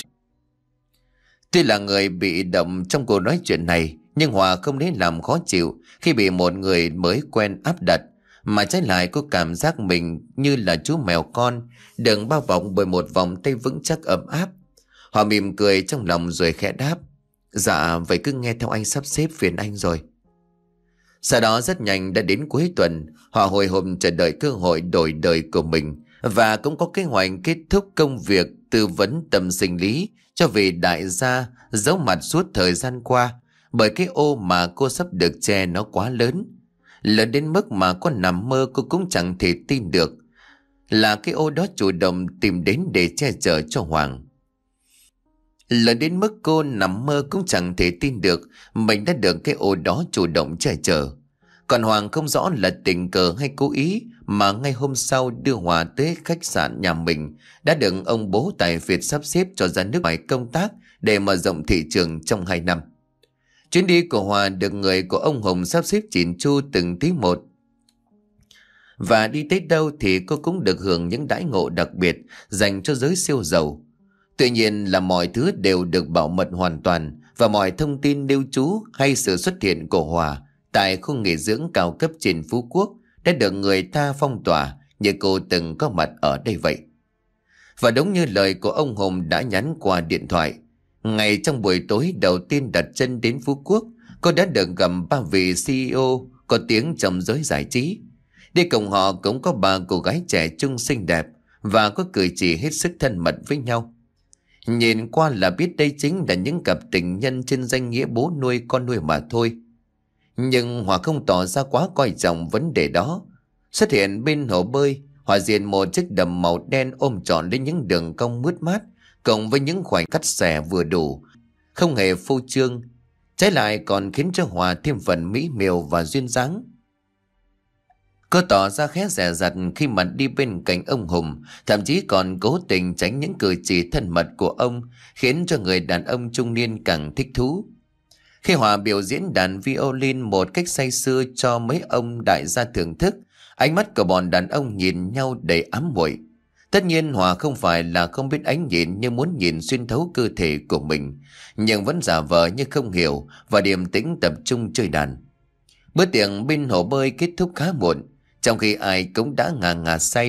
Tuy là người bị động trong cuộc nói chuyện này, nhưng Hòa không đến làm khó chịu khi bị một người mới quen áp đặt, mà trái lại cô cảm giác mình như là chú mèo con được bao bọc bởi một vòng tay vững chắc ấm áp. Hòa mỉm cười trong lòng rồi khẽ đáp: Dạ, vậy cứ nghe theo anh sắp xếp, phiền anh rồi. Sau đó rất nhanh đã đến cuối tuần. Hòa hồi hộp chờ đợi cơ hội đổi đời của mình, và cũng có kế hoạch kết thúc công việc tư vấn tâm sinh lý cho vị đại gia giấu mặt suốt thời gian qua, bởi cái ô mà cô sắp được che nó quá lớn. Lớn đến mức mà có nằm mơ cô cũng chẳng thể tin được là cái ô đó chủ động tìm đến để che chở cho Hoàng. Lớn đến mức cô nằm mơ cũng chẳng thể tin được mình đã được cái ô đó chủ động che chở. Còn Hoàng không rõ là tình cờ hay cố ý mà ngay hôm sau đưa Hòa tới khách sạn nhà mình đã được ông bố tài Việt sắp xếp cho ra nước ngoài công tác để mở rộng thị trường trong hai năm. Chuyến đi của Hòa được người của ông Hùng sắp xếp chỉn chu từng tí một. Và đi tới đâu thì cô cũng được hưởng những đãi ngộ đặc biệt dành cho giới siêu giàu. Tuy nhiên là mọi thứ đều được bảo mật hoàn toàn, và mọi thông tin lưu trú hay sự xuất hiện của Hòa tại khu nghỉ dưỡng cao cấp trên Phú Quốc đã được người ta phong tỏa như cô từng có mặt ở đây vậy. Và đúng như lời của ông Hùng đã nhắn qua điện thoại, ngay trong buổi tối đầu tiên đặt chân đến Phú Quốc, cô đã được gặp ba vị xê e ô có tiếng trong giới giải trí. Đi cùng họ cũng có ba cô gái trẻ trung xinh đẹp và có cử chỉ hết sức thân mật với nhau. Nhìn qua là biết đây chính là những cặp tình nhân trên danh nghĩa bố nuôi con nuôi mà thôi. Nhưng Hòa không tỏ ra quá coi trọng vấn đề đó. Xuất hiện bên hồ bơi, Hòa diện một chiếc đầm màu đen ôm trọn lên những đường cong mướt mát, cộng với những khoảnh cắt xẻ vừa đủ, không hề phô trương, trái lại còn khiến cho Hòa thêm phần mỹ miều và duyên dáng. Cô tỏ ra khá dè dặt khi mà đi bên cạnh ông Hùng, thậm chí còn cố tình tránh những cử chỉ thân mật của ông, khiến cho người đàn ông trung niên càng thích thú. Khi Hòa biểu diễn đàn violin một cách say sưa cho mấy ông đại gia thưởng thức, ánh mắt của bọn đàn ông nhìn nhau đầy ám muội. Tất nhiên Hòa không phải là không biết ánh nhìn như muốn nhìn xuyên thấu cơ thể của mình, nhưng vẫn giả vờ như không hiểu và điềm tĩnh tập trung chơi đàn. Bữa tiệc bên hồ bơi kết thúc khá muộn. Trong khi ai cũng đã ngà ngà say,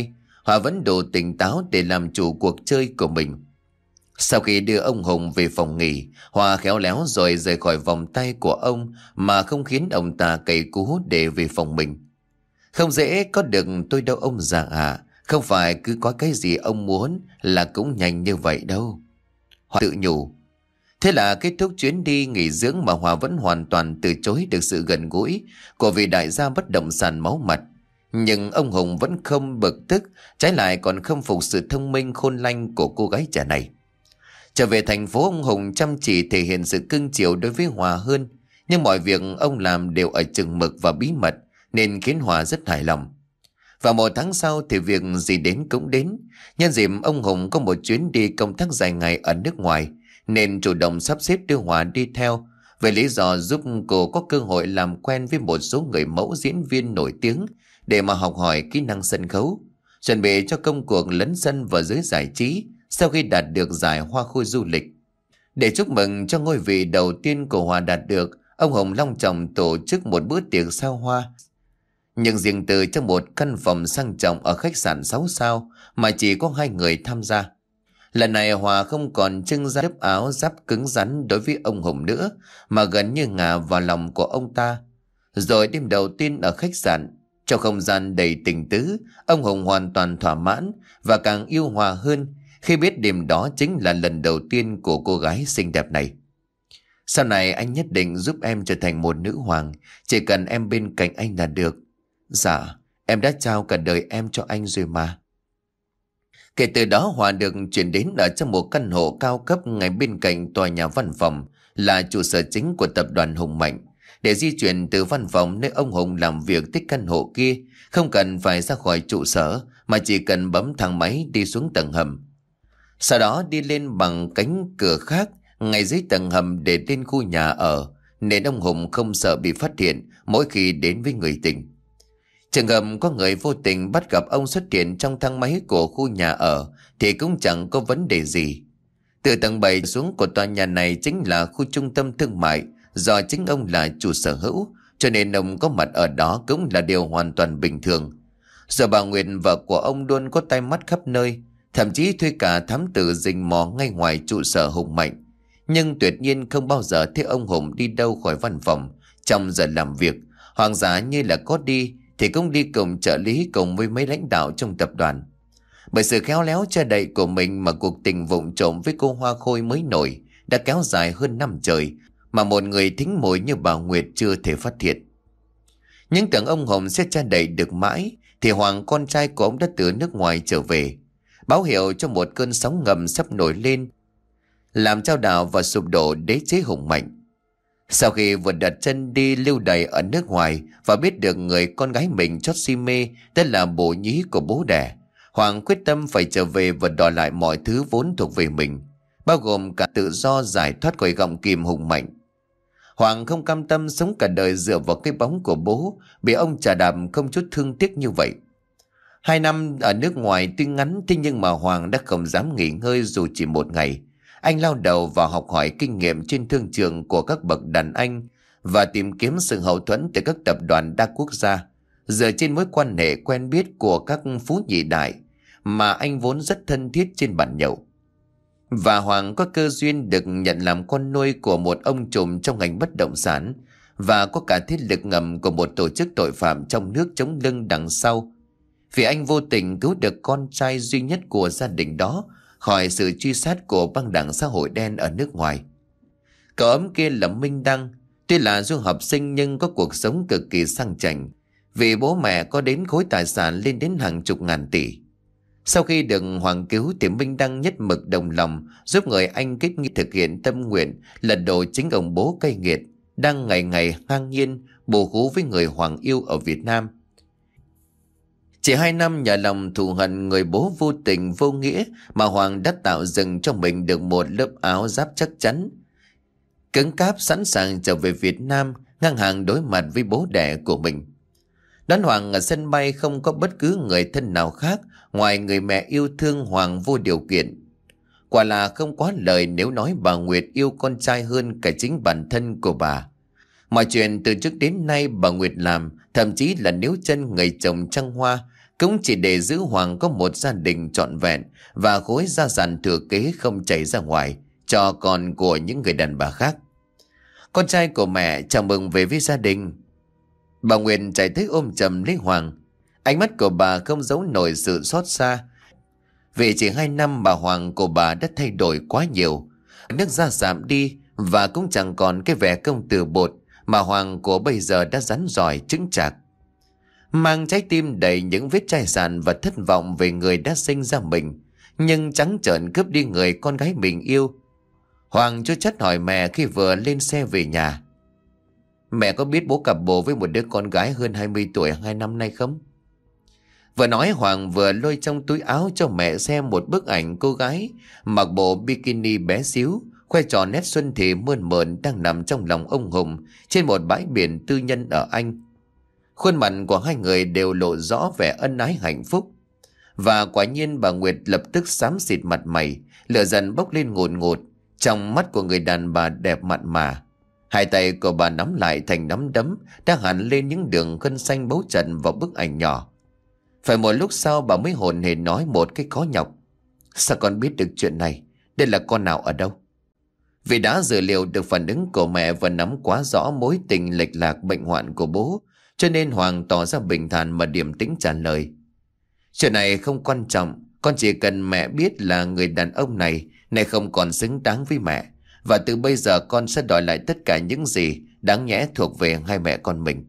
Hòa vẫn đủ tỉnh táo để làm chủ cuộc chơi của mình. Sau khi đưa ông Hùng về phòng nghỉ, Hòa khéo léo rồi rời khỏi vòng tay của ông mà không khiến ông ta cày cú để về phòng mình. Không dễ có được tôi đâu ông già à, không phải cứ có cái gì ông muốn là cũng nhanh như vậy đâu. Hòa tự nhủ. Thế là kết thúc chuyến đi nghỉ dưỡng mà Hòa vẫn hoàn toàn từ chối được sự gần gũi của vị đại gia bất động sản máu mặt. Nhưng ông Hùng vẫn không bực tức, trái lại còn khâm phục sự thông minh khôn lanh của cô gái trẻ này. Trở về thành phố, ông Hùng chăm chỉ thể hiện sự cưng chiều đối với Hòa hơn. Nhưng mọi việc ông làm đều ở chừng mực và bí mật nên khiến Hòa rất hài lòng. Và một tháng sau thì việc gì đến cũng đến. Nhân dịp ông Hùng có một chuyến đi công tác dài ngày ở nước ngoài nên chủ động sắp xếp đưa Hòa đi theo, với lý do giúp cô có cơ hội làm quen với một số người mẫu diễn viên nổi tiếng để mà học hỏi kỹ năng sân khấu, chuẩn bị cho công cuộc lấn sân vào giới giải trí sau khi đạt được giải Hoa Khôi du lịch. Để chúc mừng cho ngôi vị đầu tiên của Hòa đạt được, ông Hùng long trọng tổ chức một bữa tiệc sao hoa, nhưng riêng từ trong một căn phòng sang trọng ở khách sạn sáu sao mà chỉ có hai người tham gia. Lần này Hòa không còn trưng ra lớp áo giáp cứng rắn đối với ông Hùng nữa, mà gần như ngả vào lòng của ông ta. Rồi đêm đầu tiên ở khách sạn, trong không gian đầy tình tứ, ông Hùng hoàn toàn thỏa mãn và càng yêu Hòa hơn khi biết đêm đó chính là lần đầu tiên của cô gái xinh đẹp này. Sau này anh nhất định giúp em trở thành một nữ hoàng, chỉ cần em bên cạnh anh là được. Dạ, em đã trao cả đời em cho anh rồi mà. Kể từ đó Hòa được chuyển đến ở trong một căn hộ cao cấp ngay bên cạnh tòa nhà văn phòng là trụ sở chính của tập đoàn Hùng Mạnh. Để di chuyển từ văn phòng nơi ông Hùng làm việc tới căn hộ kia, không cần phải ra khỏi trụ sở mà chỉ cần bấm thang máy đi xuống tầng hầm. Sau đó đi lên bằng cánh cửa khác ngay dưới tầng hầm để lên khu nhà ở, nên ông Hùng không sợ bị phát hiện mỗi khi đến với người tình. Trường hợp có người vô tình bắt gặp ông xuất hiện trong thang máy của khu nhà ở thì cũng chẳng có vấn đề gì. Từ tầng bảy xuống của tòa nhà này chính là khu trung tâm thương mại do chính ông là chủ sở hữu, cho nên ông có mặt ở đó cũng là điều hoàn toàn bình thường. Giờ bà Nguyệt vợ của ông luôn có tay mắt khắp nơi, thậm chí thuê cả thám tử rình mò ngay ngoài trụ sở Hùng Mạnh, nhưng tuyệt nhiên không bao giờ thấy ông Hùng đi đâu khỏi văn phòng trong giờ làm việc, hoặc giả như là có đi thì cũng đi cùng trợ lý cùng với mấy lãnh đạo trong tập đoàn. Bởi sự khéo léo che đậy của mình mà cuộc tình vụng trộm với cô Hoa Khôi mới nổi đã kéo dài hơn năm trời mà một người thính mồi như bà Nguyệt chưa thể phát hiện. Nhưng tưởng ông Hùng sẽ che đậy được mãi thì Hoàng, con trai của ông, đã từ nước ngoài trở về, báo hiệu cho một cơn sóng ngầm sắp nổi lên, làm chao đảo và sụp đổ đế chế Hùng Mạnh. Sau khi vừa đặt chân đi lưu đày ở nước ngoài và biết được người con gái mình chót si mê tên là bồ nhí của bố đẻ, Hoàng quyết tâm phải trở về và đòi lại mọi thứ vốn thuộc về mình, bao gồm cả tự do giải thoát khỏi gọng kìm Hùng Mạnh. Hoàng không cam tâm sống cả đời dựa vào cái bóng của bố, bị ông chà đạp không chút thương tiếc như vậy. Hai năm ở nước ngoài tuy ngắn, thế nhưng mà Hoàng đã không dám nghỉ ngơi dù chỉ một ngày. Anh lao đầu vào học hỏi kinh nghiệm trên thương trường của các bậc đàn anh và tìm kiếm sự hậu thuẫn từ các tập đoàn đa quốc gia, dựa trên mối quan hệ quen biết của các phú nhị đại mà anh vốn rất thân thiết trên bàn nhậu. Và Hoàng có cơ duyên được nhận làm con nuôi của một ông trùm trong ngành bất động sản và có cả thế lực ngầm của một tổ chức tội phạm trong nước chống lưng đằng sau, vì anh vô tình cứu được con trai duy nhất của gia đình đó khỏi sự truy sát của băng đảng xã hội đen ở nước ngoài. Cậu ấm kia là Minh Đăng, tuy là du học sinh nhưng có cuộc sống cực kỳ sang chảnh, vì bố mẹ có đến khối tài sản lên đến hàng chục ngàn tỷ. Sau khi được Hoàng cứu thì Minh Đăng nhất mực đồng lòng giúp người anh kết nghĩa thực hiện tâm nguyện lật đổ chính ông bố cay nghiệt đang ngày ngày ngang nhiên bồ hú với người Hoàng yêu ở Việt Nam. Chỉ hai năm nhờ lòng thù hận người bố vô tình vô nghĩa mà Hoàng đã tạo dựng cho mình được một lớp áo giáp chắc chắn, cứng cáp, sẵn sàng trở về Việt Nam ngang hàng đối mặt với bố đẻ của mình. Đón Hoàng ở sân bay không có bất cứ người thân nào khác ngoài người mẹ yêu thương Hoàng vô điều kiện. Quả là không quá lời nếu nói bà Nguyệt yêu con trai hơn cả chính bản thân của bà. Mọi chuyện từ trước đến nay bà Nguyệt làm, thậm chí là níu chân người chồng trăng hoa, cũng chỉ để giữ Hoàng có một gia đình trọn vẹn và khối gia sản thừa kế không chảy ra ngoài cho con của những người đàn bà khác. Con trai của mẹ chào mừng về với gia đình. Bà Nguyệt chạy tới ôm chầm lấy Hoàng. Ánh mắt của bà không giấu nổi sự xót xa. Vì chỉ hai năm bà Hoàng của bà đã thay đổi quá nhiều. Nước da giảm đi và cũng chẳng còn cái vẻ công tử bột mà Hoàng của bây giờ đã rắn giỏi chững chạc. Mang trái tim đầy những vết chai sàn và thất vọng về người đã sinh ra mình, nhưng trắng trợn cướp đi người con gái mình yêu. Hoàng chua chát hỏi mẹ khi vừa lên xe về nhà: "Mẹ có biết bố cặp bồ với một đứa con gái hơn hai mươi tuổi hai năm nay không?" Vừa nói Hoàng vừa lôi trong túi áo cho mẹ xem một bức ảnh cô gái mặc bộ bikini bé xíu, khoe tròn nét xuân thì mơn mởn đang nằm trong lòng ông Hùng trên một bãi biển tư nhân ở Anh. Khuôn mặt của hai người đều lộ rõ vẻ ân ái hạnh phúc. Và quả nhiên bà Nguyệt lập tức xám xịt mặt mày, lửa giận bốc lên ngùn ngụt trong mắt của người đàn bà đẹp mặn mà. Hai tay của bà nắm lại thành nắm đấm, đang hẳn lên những đường gân xanh bấu trần vào bức ảnh nhỏ. Phải một lúc sau bà mới hồn hển nói một cái khó nhọc: "Sao con biết được chuyện này? Đây là con nào ở đâu?" Vì đã dự liệu được phản ứng của mẹ và nắm quá rõ mối tình lệch lạc bệnh hoạn của bố, cho nên Hoàng tỏ ra bình thản mà điềm tĩnh trả lời: "Chuyện này không quan trọng, con chỉ cần mẹ biết là người đàn ông này này không còn xứng đáng với mẹ, và từ bây giờ con sẽ đòi lại tất cả những gì đáng nhẽ thuộc về hai mẹ con mình."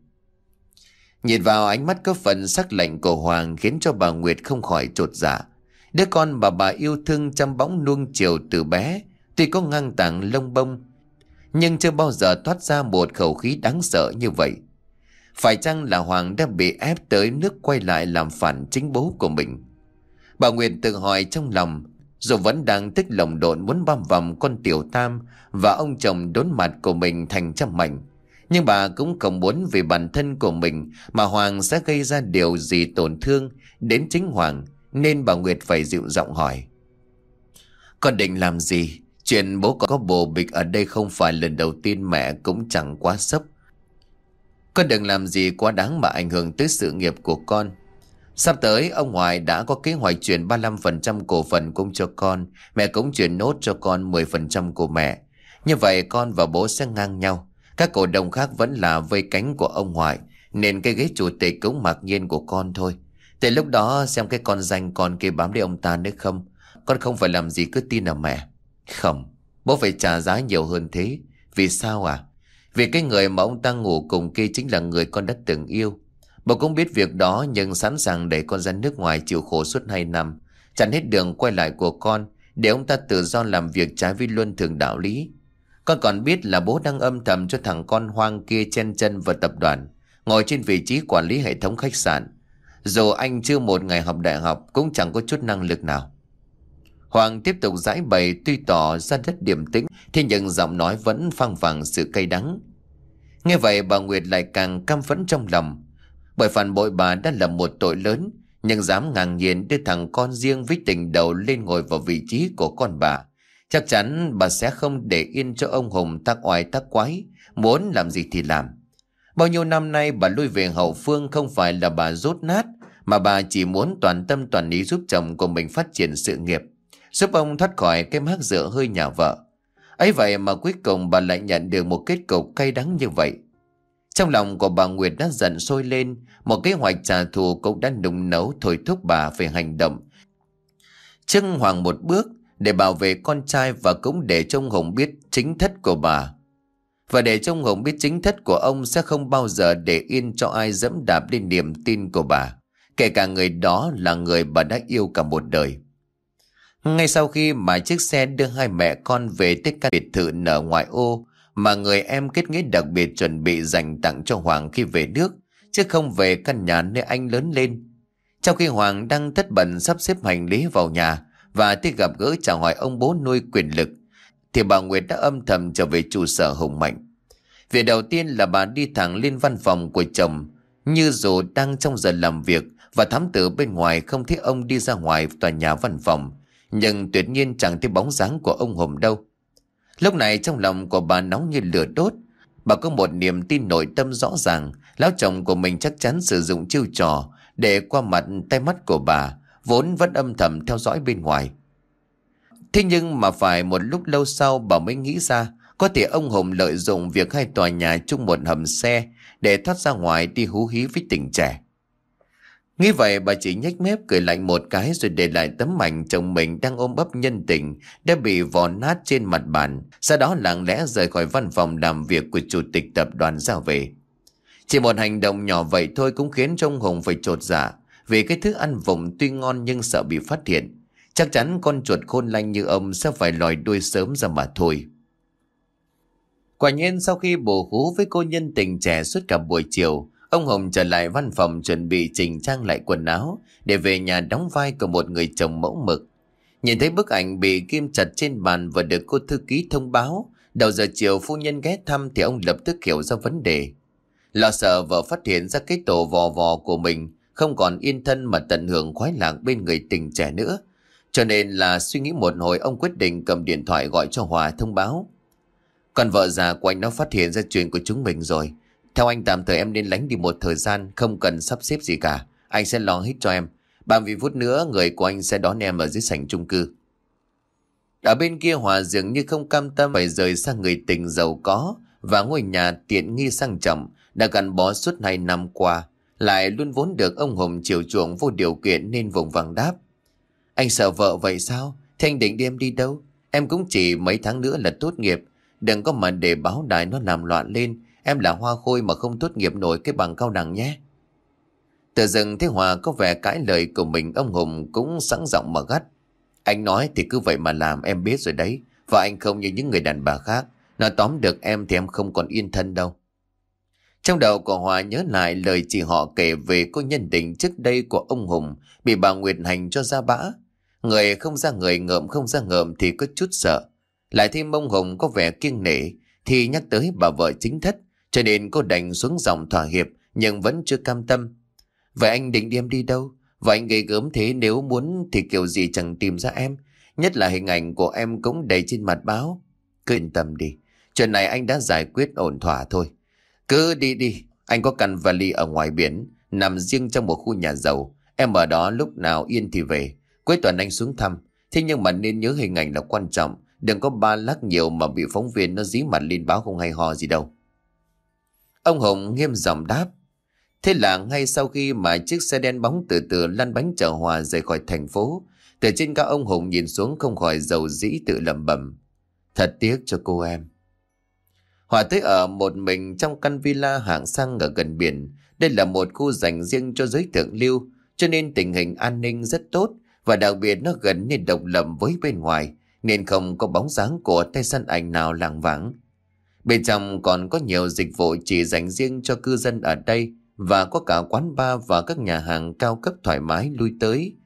Nhìn vào ánh mắt có phần sắc lạnh của Hoàng khiến cho bà Nguyệt không khỏi chột dạ. Đứa con mà bà yêu thương chăm bẵm nuông chiều từ bé, tuy có ngang tàng lông bông, nhưng chưa bao giờ thoát ra một khẩu khí đáng sợ như vậy. Phải chăng là Hoàng đã bị ép tới nước quay lại làm phản chính bố của mình? Bà Nguyệt tự hỏi trong lòng, dù vẫn đang tức lồng độn muốn băm vằm con tiểu tam và ông chồng đốn mặt của mình thành trăm mảnh. Nhưng bà cũng không muốn vì bản thân của mình mà Hoàng sẽ gây ra điều gì tổn thương đến chính Hoàng, nên bà Nguyệt phải dịu giọng hỏi: "Con định làm gì? Chuyện bố có bồ bịch ở đây không phải lần đầu tiên, mẹ cũng chẳng quá sốc. Con đừng làm gì quá đáng mà ảnh hưởng tới sự nghiệp của con. Sắp tới ông ngoại đã có kế hoạch chuyển ba mươi lăm phần trăm cổ phần cũng cho con, mẹ cũng chuyển nốt cho con mười phần trăm của mẹ. Như vậy con và bố sẽ ngang nhau. Các cổ đông khác vẫn là vây cánh của ông ngoại, nên cái ghế chủ tịch cũng mặc nhiên của con thôi. Từ lúc đó xem cái con danh con kia bám lấy ông ta nữa không. Con không phải làm gì cứ tin ở mẹ." "Không, bố phải trả giá nhiều hơn thế." "Vì sao à?" "Vì cái người mà ông ta ngủ cùng kia chính là người con đã từng yêu. Bố cũng biết việc đó nhưng sẵn sàng đẩy con ra nước ngoài chịu khổ suốt hai năm, chặn hết đường quay lại của con để ông ta tự do làm việc trái với luân thường đạo lý. Con còn biết là bố đang âm thầm cho thằng con hoang kia chen chân vào tập đoàn, ngồi trên vị trí quản lý hệ thống khách sạn. Dù anh chưa một ngày học đại học cũng chẳng có chút năng lực nào." Hoàng tiếp tục giải bày tuy tỏ ra rất điềm tĩnh, thế nhưng giọng nói vẫn phăng phẳng sự cay đắng. Nghe vậy bà Nguyệt lại càng căm phẫn trong lòng. Bởi phản bội bà đã là một tội lớn, nhưng dám ngang nhiên đưa thằng con riêng với tình đầu lên ngồi vào vị trí của con bà, chắc chắn bà sẽ không để yên cho ông Hùng tác oai tác quái, muốn làm gì thì làm. Bao nhiêu năm nay bà lui về hậu phương không phải là bà dốt nát, mà bà chỉ muốn toàn tâm toàn ý giúp chồng của mình phát triển sự nghiệp, giúp ông thoát khỏi cái mác dựa hơi nhà vợ. Ấy vậy mà cuối cùng bà lại nhận được một kết cục cay đắng như vậy. Trong lòng của bà Nguyệt đã dần sôi lên, một kế hoạch trả thù cũng đã nung nấu thôi thúc bà phải hành động trước Hoàng một bước để bảo vệ con trai, và cũng để cho ông Hùng biết chính thất của bà. Và để cho ông Hùng biết chính thất của ông sẽ không bao giờ để yên cho ai dẫm đạp lên niềm tin của bà, kể cả người đó là người bà đã yêu cả một đời. Ngay sau khi mà chiếc xe đưa hai mẹ con về tới căn biệt thự nở ngoại ô mà người em kết nghĩa đặc biệt chuẩn bị dành tặng cho Hoàng khi về nước, chứ không về căn nhà nơi anh lớn lên. Trong khi Hoàng đang tất bật sắp xếp hành lý vào nhà và tới gặp gỡ chào hỏi ông bố nuôi quyền lực, thì bà Nguyệt đã âm thầm trở về trụ sở Hùng Mạnh. Việc đầu tiên là bà đi thẳng lên văn phòng của chồng, như dù đang trong giờ làm việc, và thám tử bên ngoài không thấy ông đi ra ngoài tòa nhà văn phòng, nhưng tuyệt nhiên chẳng thấy bóng dáng của ông Hùng đâu. Lúc này trong lòng của bà nóng như lửa đốt. Bà có một niềm tin nội tâm rõ ràng lão chồng của mình chắc chắn sử dụng chiêu trò để qua mặt tay mắt của bà, vốn vẫn âm thầm theo dõi bên ngoài. Thế nhưng mà phải một lúc lâu sau bà mới nghĩ ra có thể ông Hùng lợi dụng việc hai tòa nhà chung một hầm xe để thoát ra ngoài đi hú hí với tình trẻ. Nghĩ vậy bà chỉ nhếch mép cười lạnh một cái rồi để lại tấm ảnh chồng mình đang ôm ấp nhân tình đã bị vò nát trên mặt bàn, sau đó lặng lẽ rời khỏi văn phòng làm việc của chủ tịch tập đoàn ra về. Chỉ một hành động nhỏ vậy thôi cũng khiến cho ông Hùng phải chột dạ, vì cái thứ ăn vụng tuy ngon nhưng sợ bị phát hiện. Chắc chắn con chuột khôn lanh như ông sẽ phải lòi đuôi sớm ra mà thôi. Quả nhiên sau khi bồ hú với cô nhân tình trẻ suốt cả buổi chiều, ông Hùng trở lại văn phòng chuẩn bị chỉnh trang lại quần áo để về nhà đóng vai của một người chồng mẫu mực. Nhìn thấy bức ảnh bị ghim chặt trên bàn và được cô thư ký thông báo đầu giờ chiều phu nhân ghé thăm thì ông lập tức hiểu ra vấn đề. Lo sợ vợ phát hiện ra cái tổ vò vò của mình không còn yên thân mà tận hưởng khoái lạc bên người tình trẻ nữa. Cho nên là suy nghĩ một hồi ông quyết định cầm điện thoại gọi cho Hòa thông báo. Còn vợ già của anh nó phát hiện ra chuyện của chúng mình rồi. Theo anh tạm thời em nên lánh đi một thời gian, không cần sắp xếp gì cả. Anh sẽ lo hết cho em. ba mươi phút nữa người của anh sẽ đón em ở dưới sảnh chung cư. Ở bên kia Hòa dường như không cam tâm phải rời sang người tình giàu có và ngôi nhà tiện nghi sang trọng đã gắn bó suốt hai năm qua, lại luôn vốn được ông Hùng chiều chuộng vô điều kiện nên vùng vàng đáp. Anh sợ vợ vậy sao? Thế anh định đi em đi đâu? Em cũng chỉ mấy tháng nữa là tốt nghiệp. Đừng có mà để báo đài nó làm loạn lên. Em là hoa khôi mà không tốt nghiệp nổi cái bằng cao đẳng nhé. Tự dưng thấy Hòa có vẻ cãi lời của mình, ông Hùng cũng sẵn giọng mà gắt. Anh nói thì cứ vậy mà làm, em biết rồi đấy. Và anh không như những người đàn bà khác. Nó tóm được em thì em không còn yên thân đâu. Trong đầu của Hòa nhớ lại lời chị họ kể về cô nhân tình trước đây của ông Hùng bị bà Nguyệt hành cho ra bã. Người không ra người, ngợm không ra ngợm thì có chút sợ. Lại thêm ông Hùng có vẻ kiêng nể thì nhắc tới bà vợ chính thất, cho nên cô đành xuống giọng thỏa hiệp nhưng vẫn chưa cam tâm. Vậy anh định đi em đi đâu? Vậy anh ghê gớm thế, nếu muốn thì kiểu gì chẳng tìm ra em. Nhất là hình ảnh của em cũng đầy trên mặt báo. Cứ yên tâm đi, chuyện này anh đã giải quyết ổn thỏa thôi. Cứ đi đi, anh có căn vali ở ngoài biển, nằm riêng trong một khu nhà giàu. Em ở đó lúc nào yên thì về. Cuối tuần anh xuống thăm. Thế nhưng mà nên nhớ hình ảnh là quan trọng. Đừng có ba lắc nhiều mà bị phóng viên nó dí mặt lên báo không hay ho gì đâu. Ông Hùng nghiêm giọng đáp. Thế là ngay sau khi mà chiếc xe đen bóng từ từ lăn bánh chở Hòa rời khỏi thành phố, từ trên cao ông Hùng nhìn xuống không khỏi dầu dĩ tự lẩm bẩm. Thật tiếc cho cô em. Hòa tới ở một mình trong căn villa hạng sang ở gần biển. Đây là một khu dành riêng cho giới thượng lưu, cho nên tình hình an ninh rất tốt, và đặc biệt nó gần như độc lập với bên ngoài, nên không có bóng dáng của tay săn ảnh nào lảng vảng. Bên trong còn có nhiều dịch vụ chỉ dành riêng cho cư dân ở đây, và có cả quán bar và các nhà hàng cao cấp thoải mái lui tới,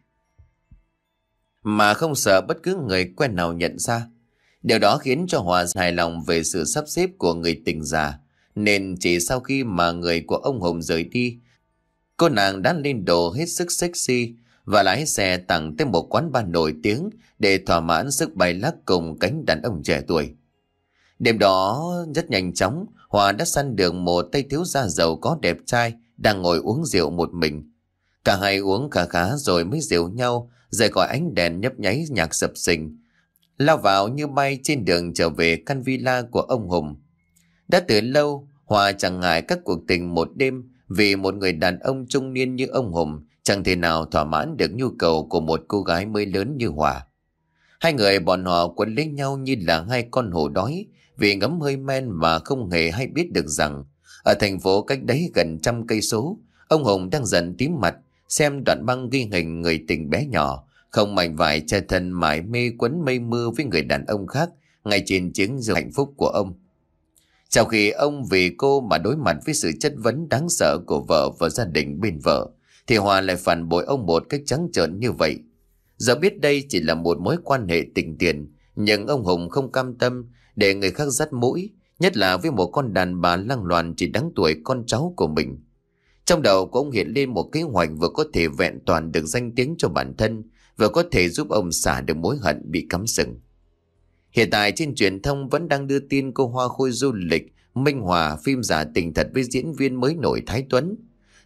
mà không sợ bất cứ người quen nào nhận ra. Điều đó khiến cho Hòa hài lòng về sự sắp xếp của người tình già, nên chỉ sau khi mà người của ông Hùng rời đi, cô nàng đã lên đồ hết sức sexy và lái xe tặng tới một quán bar nổi tiếng để thỏa mãn sức bay lắc cùng cánh đàn ông trẻ tuổi. Đêm đó rất nhanh chóng, Hòa đã săn được một tay thiếu gia giàu có đẹp trai đang ngồi uống rượu một mình. Cả hai uống khá khá rồi mới dìu nhau rời khỏi ánh đèn nhấp nháy nhạc sập sình, lao vào như bay trên đường trở về căn villa của ông Hùng. Đã từ lâu, Hòa chẳng ngại các cuộc tình một đêm, vì một người đàn ông trung niên như ông Hùng chẳng thể nào thỏa mãn được nhu cầu của một cô gái mới lớn như Hòa. Hai người bọn họ quấn lấy nhau như là hai con hổ đói, vì ngấm hơi men mà không hề hay biết được rằng ở thành phố cách đấy gần trăm cây số, ông Hùng đang dần tím mặt xem đoạn băng ghi hình người tình bé nhỏ không mảnh vải che thân mải mê quấn mây mưa với người đàn ông khác ngay trên chiến giường hạnh phúc của ông. Sau khi ông vì cô mà đối mặt với sự chất vấn đáng sợ của vợ và gia đình bên vợ, thì Hòa lại phản bội ông một cách trắng trợn như vậy. Giờ biết đây chỉ là một mối quan hệ tình tiền, nhưng ông Hùng không cam tâm để người khác dắt mũi, nhất là với một con đàn bà lăng loàn chỉ đáng tuổi con cháu của mình. Trong đầu của ông hiện lên một kế hoạch vừa có thể vẹn toàn được danh tiếng cho bản thân, vừa có thể giúp ông xả được mối hận bị cắm sừng. Hiện tại trên truyền thông vẫn đang đưa tin cô hoa khôi du lịch Minh Hòa phim giả tình thật với diễn viên mới nổi Thái Tuấn.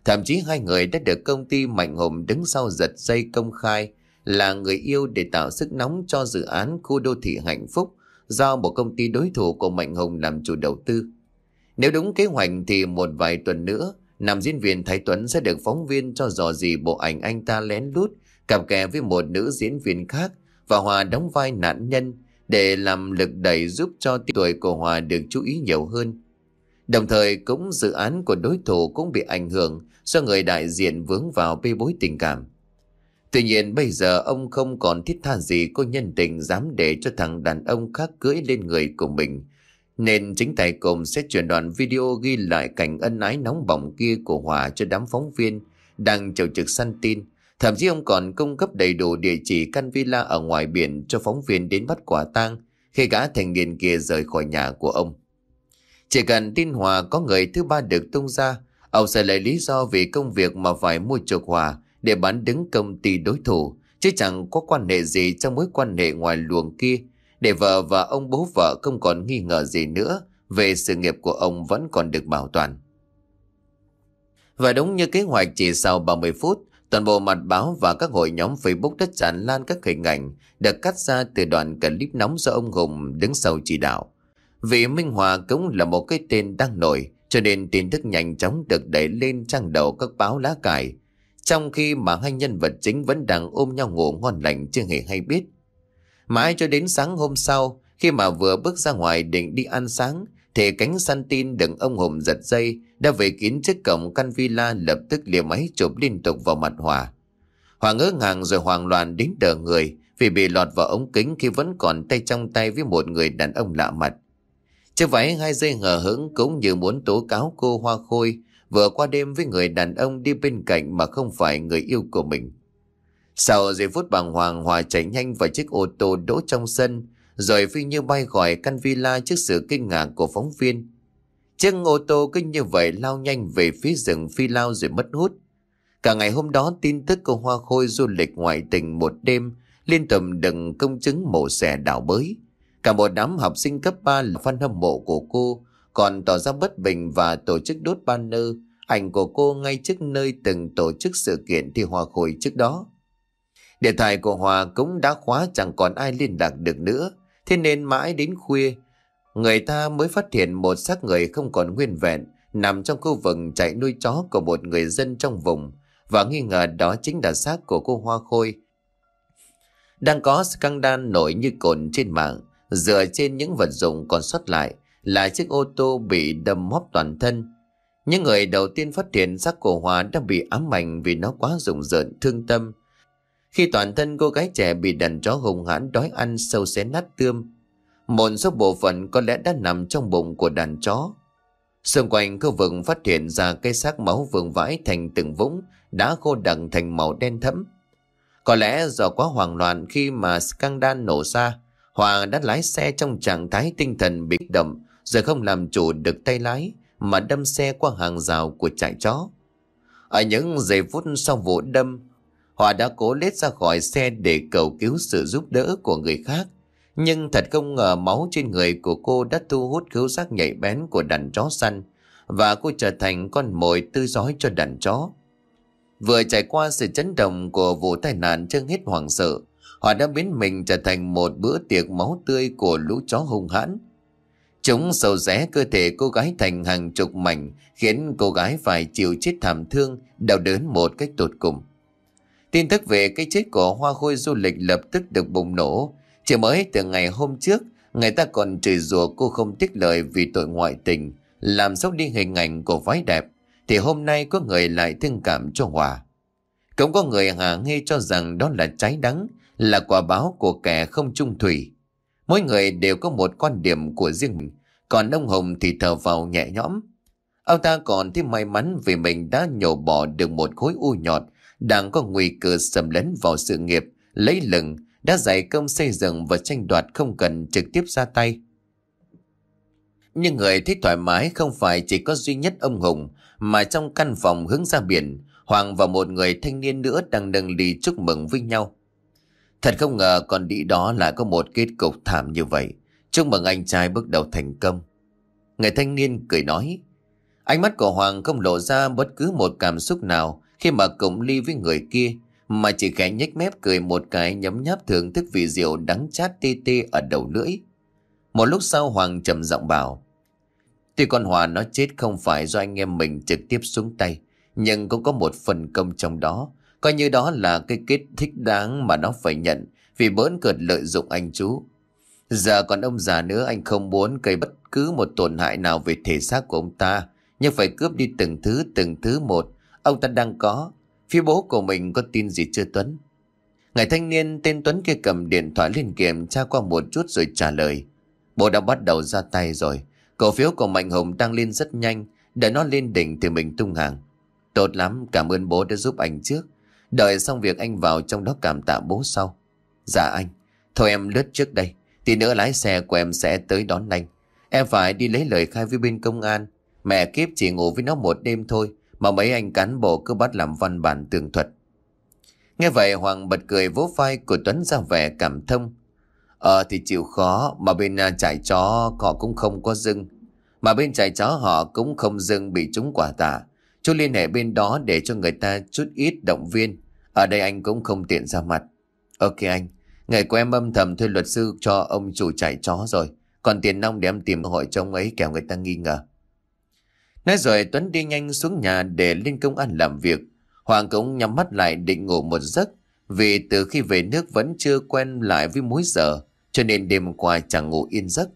Thậm chí hai người đã được công ty Mạnh Hùng đứng sau giật dây công khai là người yêu để tạo sức nóng cho dự án khu đô thị Hạnh Phúc do một công ty đối thủ của Mạnh Hùng làm chủ đầu tư. Nếu đúng kế hoạch thì một vài tuần nữa, nam diễn viên Thái Tuấn sẽ được phóng viên cho dò dỉ bộ ảnh anh ta lén lút cặp kè với một nữ diễn viên khác và Hòa đóng vai nạn nhân để làm lực đẩy giúp cho tuổi của Hòa được chú ý nhiều hơn. Đồng thời cũng dự án của đối thủ cũng bị ảnh hưởng do người đại diện vướng vào bê bối tình cảm. Tuy nhiên bây giờ ông không còn thiết tha gì cô nhân tình dám để cho thằng đàn ông khác cưỡi lên người của mình, nên chính tay cùng sẽ chuyển đoạn video ghi lại cảnh ân ái nóng bỏng kia của Hòa cho đám phóng viên đang chầu trực săn tin. Thậm chí ông còn cung cấp đầy đủ địa chỉ căn villa ở ngoài biển cho phóng viên đến bắt quả tang khi gã thanh niên kia rời khỏi nhà của ông. Chỉ cần tin Hòa có người thứ ba được tung ra, ông sẽ lấy lý do vì công việc mà phải mua chuộc Hòa để bán đứng công ty đối thủ, chứ chẳng có quan hệ gì trong mối quan hệ ngoài luồng kia, để vợ và ông bố vợ không còn nghi ngờ gì nữa về sự nghiệp của ông vẫn còn được bảo toàn. Và đúng như kế hoạch, chỉ sau ba mươi phút, toàn bộ mặt báo và các hội nhóm Facebook đã tràn lan các hình ảnh được cắt ra từ đoạn clip nóng do ông Hùng đứng sau chỉ đạo. Vì Minh Hòa cũng là một cái tên đang nổi, cho nên tin tức nhanh chóng được đẩy lên trang đầu các báo lá cải, trong khi mà hai nhân vật chính vẫn đang ôm nhau ngủ ngon lành chưa hề hay biết. Mãi cho đến sáng hôm sau, khi mà vừa bước ra ngoài định đi ăn sáng, thì cánh săn tin đựng ông Hùng giật dây đã về kín trước cổng căn villa, lập tức lìa máy chụp liên tục vào mặt Hòa. Hòa ngỡ ngàng rồi hoảng loạn đến đờ người vì bị lọt vào ống kính khi vẫn còn tay trong tay với một người đàn ông lạ mặt. Chiếc váy hai dây hờ hững cũng như muốn tố cáo cô Hoa Khôi vừa qua đêm với người đàn ông đi bên cạnh mà không phải người yêu của mình. Sau giây phút bàng hoàng, Hòa chạy nhanh vào chiếc ô tô đỗ trong sân, rồi phi như bay khỏi căn villa trước sự kinh ngạc của phóng viên. Chiếc ô tô cứ như vậy lao nhanh về phía rừng phi lao rồi mất hút. Cả ngày hôm đó, tin tức cô Hoa Khôi du lịch ngoại tình một đêm liên tục đựng công chứng mổ xẻ đảo bới. Cả một đám học sinh cấp ba là fan hâm mộ của cô còn tỏ ra bất bình và tổ chức đốt banner ảnh của cô ngay trước nơi từng tổ chức sự kiện thi Hoa Khôi trước đó. Điện thoại của Hòa cũng đã khóa, chẳng còn ai liên lạc được nữa. Thế nên mãi đến khuya, người ta mới phát hiện một xác người không còn nguyên vẹn nằm trong khu vực chạy nuôi chó của một người dân trong vùng, và nghi ngờ đó chính là xác của cô Hoa Khôi. Đang có scandal nổi như cồn trên mạng, dựa trên những vật dụng còn sót lại là chiếc ô tô bị đâm móp toàn thân. Những người đầu tiên phát hiện xác của Hòa đang bị ám ảnh vì nó quá rùng rợn thương tâm, khi toàn thân cô gái trẻ bị đàn chó hung hãn đói ăn sâu xé nát tươm. Một số bộ phận có lẽ đã nằm trong bụng của đàn chó. Xung quanh khu vực phát hiện ra cây xác máu vương vãi thành từng vũng đã khô đặc thành màu đen thẫm. Có lẽ do quá hoảng loạn khi mà scandal nổ ra, Hòa đã lái xe trong trạng thái tinh thần bị kích động, rồi không làm chủ được tay lái mà đâm xe qua hàng rào của trại chó. Ở những giây phút sau vụ đâm, Hòa đã cố lết ra khỏi xe để cầu cứu sự giúp đỡ của người khác. Nhưng thật không ngờ máu trên người của cô đã thu hút khứu giác nhạy bén của đàn chó săn, và cô trở thành con mồi tươi rói cho đàn chó. Vừa trải qua sự chấn động của vụ tai nạn chưa hết hoảng sợ, Hòa đã biến mình trở thành một bữa tiệc máu tươi của lũ chó hung hãn. Chúng sâu xé cơ thể cô gái thành hàng chục mảnh, khiến cô gái phải chịu chết thảm thương, đau đớn một cách tột cùng. Tin tức về cái chết của Hoa Khôi du lịch lập tức được bùng nổ. Chỉ mới từ ngày hôm trước, người ta còn chửi rủa cô không tiếc lời vì tội ngoại tình, làm xấu đi hình ảnh của phái đẹp, thì hôm nay có người lại thương cảm cho Hòa. Cũng có người hả hê cho rằng đó là trái đắng, là quả báo của kẻ không chung thủy. Mỗi người đều có một quan điểm của riêng mình, còn ông Hùng thì thở vào nhẹ nhõm. Ông ta còn thêm may mắn vì mình đã nhổ bỏ được một khối u nhọt đang có nguy cơ xâm lấn vào sự nghiệp, lấy lừng, đã dày công xây dựng và tranh đoạt không cần trực tiếp ra tay. Nhưng người thích thoải mái không phải chỉ có duy nhất ông Hùng, mà trong căn phòng hướng ra biển, Hoàng và một người thanh niên nữa đang nâng ly chúc mừng với nhau. Thật không ngờ con đĩ đó lại có một kết cục thảm như vậy. Chúc mừng anh trai bước đầu thành công. Người thanh niên cười nói, Ánh mắt của Hoàng không lộ ra bất cứ một cảm xúc nào khi mà cùng ly với người kia, mà chỉ khẽ nhếch mép cười một cái, nhấm nháp thưởng thức vị rượu đắng chát tê tê ở đầu lưỡi. Một lúc sau Hoàng trầm giọng bảo: Tuy con Hòa nó chết không phải do anh em mình trực tiếp xuống tay, nhưng cũng có một phần công trong đó. Coi như đó là cái kết thích đáng mà nó phải nhận vì bỡn cợt lợi dụng anh chú. Giờ còn ông già nữa, anh không muốn gây bất cứ một tổn hại nào về thể xác của ông ta, nhưng phải cướp đi từng thứ từng thứ một. Ông ta đang có. Phía bố của mình có tin gì chưa Tuấn? Người thanh niên tên Tuấn kia cầm điện thoại lên kiểm tra qua một chút rồi trả lời: Bố đã bắt đầu ra tay rồi. Cổ phiếu của Mạnh Hùng tăng lên rất nhanh. Đợi nó lên đỉnh thì mình tung hàng. Tốt lắm, cảm ơn bố đã giúp anh trước. Đợi xong việc anh vào trong đó cảm tạ bố sau. Dạ anh. Thôi em lướt trước đây. Tí nữa lái xe của em sẽ tới đón anh. Em phải đi lấy lời khai với bên công an. Mẹ kiếp chỉ ngủ với nó một đêm thôi mà mấy anh cán bộ cứ bắt làm văn bản tường thuật. Nghe vậy Hoàng bật cười vỗ vai của Tuấn ra vẻ cảm thông. Ờ thì chịu khó, mà bên uh, trại chó họ cũng không có dưng. Mà bên trại chó họ cũng không dưng bị trúng quả tả. Chú liên hệ bên đó để cho người ta chút ít động viên. Ở đây anh cũng không tiện ra mặt. Ok anh. Ngày của em âm thầm thuê luật sư cho ông chủ trại chó rồi. Còn tiền nong để em tìm cơ hội cho ông ấy kẻo người ta nghi ngờ. Nói rồi Tuấn đi nhanh xuống nhà để lên công an làm việc. Hoàng cũng nhắm mắt lại định ngủ một giấc. Vì từ khi về nước vẫn chưa quen lại với múi giờ, cho nên đêm qua chẳng ngủ yên giấc.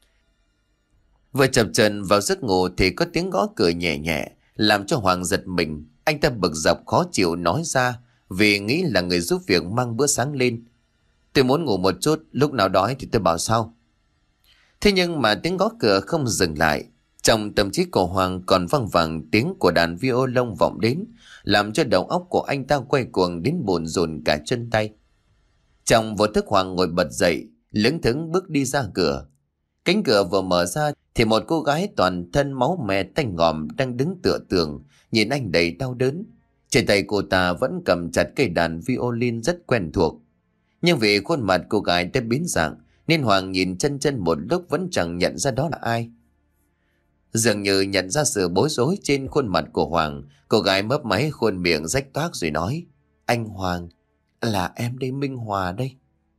Vừa chập chờn vào giấc ngủ thì có tiếng gõ cửa nhẹ nhẹ, làm cho Hoàng giật mình. Anh ta bực dọc khó chịu nói ra vì nghĩ là người giúp việc mang bữa sáng lên. Tôi muốn ngủ một chút, lúc nào đói thì tôi bảo sau. Thế nhưng mà tiếng gõ cửa không dừng lại. Trong tâm trí của Hoàng còn văng vẳng tiếng của đàn violon vọng đến, làm cho đầu óc của anh ta quay cuồng đến bồn rồn cả chân tay. Trong vô thức Hoàng ngồi bật dậy, lững thững bước đi ra cửa. Cánh cửa vừa mở ra thì một cô gái toàn thân máu me tanh ngòm đang đứng tựa tường, nhìn anh đầy đau đớn. Trên tay cô ta vẫn cầm chặt cây đàn violin rất quen thuộc. Nhưng vì khuôn mặt cô gái đã biến dạng nên Hoàng nhìn chân chân một lúc vẫn chẳng nhận ra đó là ai. Dường như nhận ra sự bối rối trên khuôn mặt của Hoàng, cô gái mấp máy khuôn miệng rách toác rồi nói: Anh Hoàng, là em đây, Minh Hòa đây.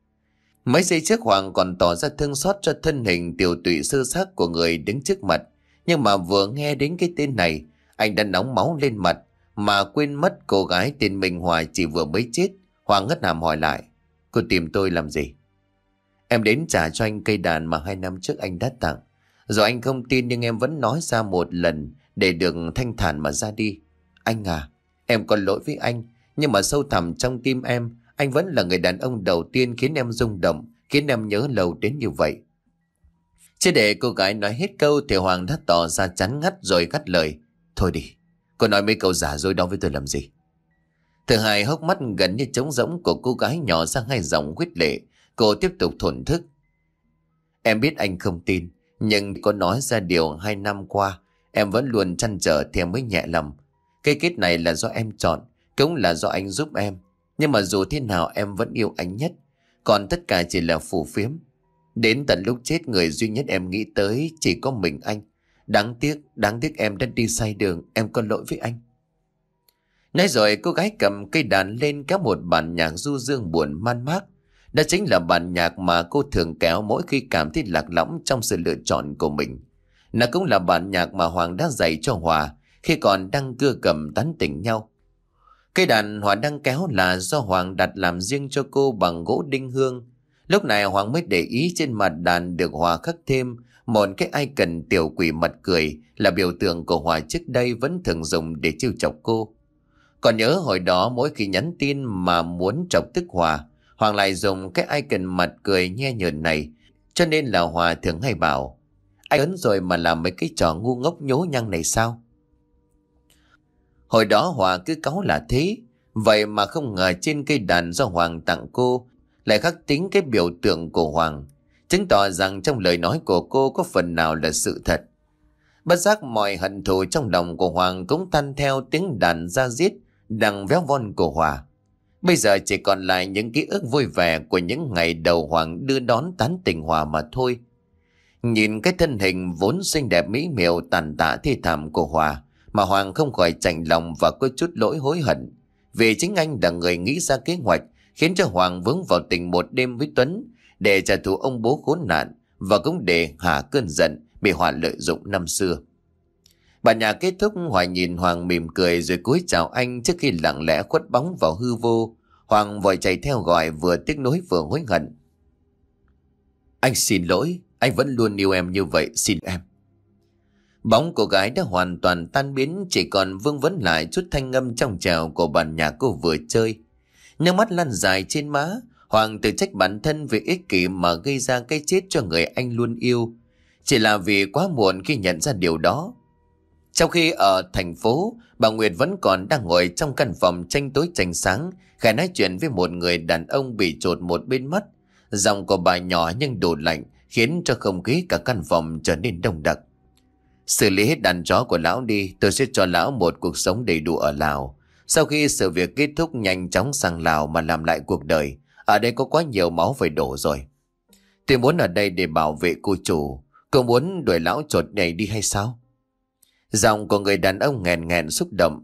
Mấy giây trước Hoàng còn tỏ ra thương xót cho thân hình tiều tụy sơ xác của người đứng trước mặt. Nhưng mà vừa nghe đến cái tên này, anh đã nóng máu lên mặt, mà quên mất cô gái tên Minh Hòa chỉ vừa mới chết. Hoàng ngất hàm hỏi lại: Cô tìm tôi làm gì? Em đến trả cho anh cây đàn mà hai năm trước anh đã tặng. Rồi anh không tin nhưng em vẫn nói ra một lần để được thanh thản mà ra đi. Anh à, em có lỗi với anh, nhưng mà sâu thẳm trong tim em, anh vẫn là người đàn ông đầu tiên khiến em rung động, khiến em nhớ lâu đến như vậy. Chứ để cô gái nói hết câu thì Hoàng đã tỏ ra chán ngắt rồi gắt lời: Thôi đi, cô nói mấy câu giả dối đó với tôi làm gì? Thứ hai hốc mắt gần như trống rỗng của cô gái nhỏ ra hai dòng huyết lệ. Cô tiếp tục thổn thức: Em biết anh không tin, nhưng có nói ra điều hai năm qua em vẫn luôn trăn trở thì em mới nhẹ lòng. Cái kết này là do em chọn, cũng là do anh giúp em. Nhưng mà dù thế nào em vẫn yêu anh nhất. Còn tất cả chỉ là phù phiếm. Đến tận lúc chết người duy nhất em nghĩ tới chỉ có mình anh. Đáng tiếc, đáng tiếc em đã đi sai đường, em có lỗi với anh. Nói rồi cô gái cầm cây đàn lên kéo một bản nhạc du dương buồn man mác. Đó chính là bản nhạc mà cô thường kéo mỗi khi cảm thấy lạc lõng trong sự lựa chọn của mình. Nó cũng là bản nhạc mà Hoàng đã dạy cho Hòa khi còn đang cưa cầm tán tỉnh nhau. Cây đàn Hòa đang kéo là do Hoàng đặt làm riêng cho cô bằng gỗ đinh hương. Lúc này Hoàng mới để ý trên mặt đàn được Hòa khắc thêm một cái icon tiểu quỷ mặt cười, là biểu tượng của Hòa trước đây vẫn thường dùng để trêu chọc cô. Còn nhớ hồi đó mỗi khi nhắn tin mà muốn chọc tức Hòa, Hoàng lại dùng cái icon mặt cười nhe nhờn này, cho nên là Hòa thường hay bảo: Anh lớn rồi mà làm mấy cái trò ngu ngốc nhố nhăng này sao? Hồi đó Hòa cứ cáu là thế. Vậy mà không ngờ trên cây đàn do Hoàng tặng cô lại khắc tính cái biểu tượng của Hoàng, chứng tỏ rằng trong lời nói của cô có phần nào là sự thật. Bất giác mọi hận thù trong lòng của Hoàng cũng tan theo tiếng đàn ra diết đang véo von của Hòa. Bây giờ chỉ còn lại những ký ức vui vẻ của những ngày đầu Hoàng đưa đón tán tỉnh Hòa mà thôi. Nhìn cái thân hình vốn xinh đẹp mỹ miều tàn tạ thê thảm của Hòa, mà Hoàng không khỏi chạnh lòng và có chút lỗi hối hận. Vì chính anh là người nghĩ ra kế hoạch khiến cho Hoàng vướng vào tình một đêm với Tuấn để trả thù ông bố khốn nạn, và cũng để hả cơn giận bị Hòa lợi dụng năm xưa. Bà nhà kết thúc, Hòa nhìn Hoàng mỉm cười rồi cúi chào anh trước khi lặng lẽ khuất bóng vào hư vô. Hoàng vội chạy theo gọi, vừa tiếc nuối vừa hối hận. Anh xin lỗi, anh vẫn luôn yêu em như vậy, xin em. Bóng cô gái đã hoàn toàn tan biến, chỉ còn vương vấn lại chút thanh âm trong trèo của bản nhạc cô vừa chơi. Nước mắt lăn dài trên má, Hoàng tự trách bản thân vì ích kỷ mà gây ra cái chết cho người anh luôn yêu. Chỉ là vì quá muộn khi nhận ra điều đó. Trong khi ở thành phố, bà Nguyệt vẫn còn đang ngồi trong căn phòng tranh tối tranh sáng, khẽ nói chuyện với một người đàn ông bị chột một bên mắt. Giọng của bà nhỏ nhưng đủ lạnh, khiến cho không khí cả căn phòng trở nên đông đặc. Xử lý hết đàn chó của lão đi, tôi sẽ cho lão một cuộc sống đầy đủ ở Lào. Sau khi sự việc kết thúc, nhanh chóng sang Lào mà làm lại cuộc đời. Ở đây có quá nhiều máu phải đổ rồi. Tôi muốn ở đây để bảo vệ cô chủ. Cô muốn đuổi lão chột này đi hay sao? Giọng của người đàn ông nghẹn nghẹn xúc động.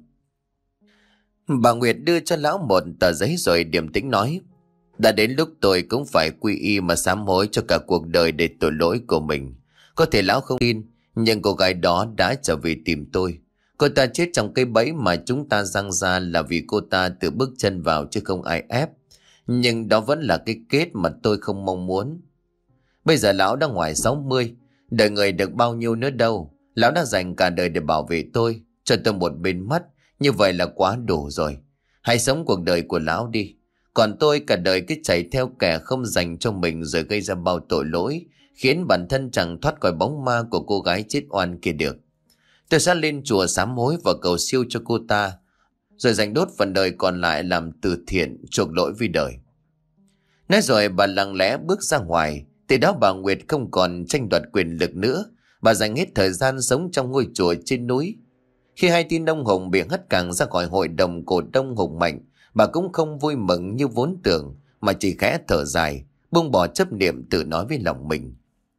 Bà Nguyệt đưa cho lão một tờ giấy rồi điềm tĩnh nói: đã đến lúc tôi cũng phải quy y mà sám hối cho cả cuộc đời để tội lỗi của mình. Có thể lão không tin, nhưng cô gái đó đã trở về tìm tôi. Cô ta chết trong cái bẫy mà chúng ta giăng ra là vì cô ta tự bước chân vào chứ không ai ép. Nhưng đó vẫn là cái kết mà tôi không mong muốn. Bây giờ lão đã ngoài sáu mươi, đời người được bao nhiêu nữa đâu. Lão đã dành cả đời để bảo vệ tôi, cho tôi một bên mắt. Như vậy là quá đủ rồi. Hãy sống cuộc đời của lão đi. Còn tôi cả đời cứ chạy theo kẻ không dành cho mình, rồi gây ra bao tội lỗi, khiến bản thân chẳng thoát khỏi bóng ma của cô gái chết oan kia được. Tôi sẽ lên chùa sám hối và cầu siêu cho cô ta, rồi dành đốt phần đời còn lại làm từ thiện chuộc lỗi vì đời. Nói rồi bà lặng lẽ bước ra ngoài. Từ đó bà Nguyệt không còn tranh đoạt quyền lực nữa. Bà dành hết thời gian sống trong ngôi chùa trên núi. Khi hai tin ông Hùng bị hất cẳng ra khỏi hội đồng cổ đông hùng mạnh, bà cũng không vui mừng như vốn tưởng, mà chỉ khẽ thở dài, buông bỏ chấp niệm, tự nói với lòng mình: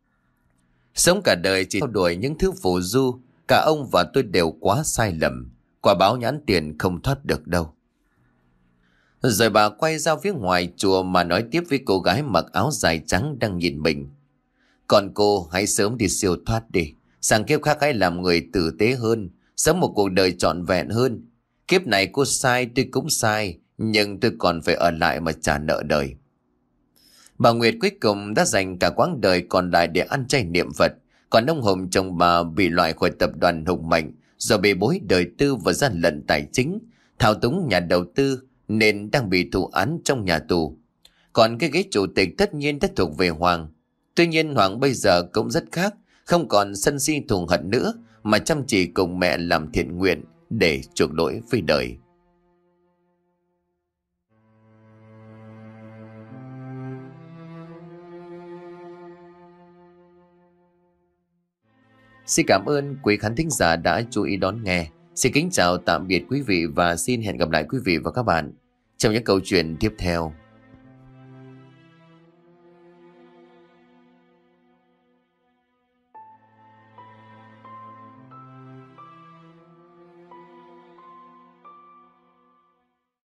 sống cả đời chỉ theo đuổi những thứ phù du, cả ông và tôi đều quá sai lầm. Quả báo nhãn tiền không thoát được đâu. Rồi bà quay ra phía ngoài chùa mà nói tiếp với cô gái mặc áo dài trắng đang nhìn mình: còn cô hãy sớm đi siêu thoát đi. Sang kiếp khác hãy làm người tử tế hơn, sống một cuộc đời trọn vẹn hơn. Kiếp này cô sai, tôi cũng sai, nhưng tôi còn phải ở lại mà trả nợ đời. Bà Nguyệt cuối cùng đã dành cả quãng đời còn lại để ăn chay niệm Phật. Còn ông Hùng chồng bà bị loại khỏi tập đoàn Hùng Mạnh do bê bối đời tư và gian lận tài chính, thao túng nhà đầu tư, nên đang bị thụ án trong nhà tù. Còn cái ghế chủ tịch tất nhiên đã thuộc về Hoàng. Tuy nhiên Hoàng bây giờ cũng rất khác, không còn sân si thù hận nữa, mà chăm chỉ cùng mẹ làm thiện nguyện để chuộc lỗi với đời. Xin cảm ơn quý khán thính giả đã chú ý đón nghe. Xin kính chào tạm biệt quý vị và xin hẹn gặp lại quý vị và các bạn trong những câu chuyện tiếp theo.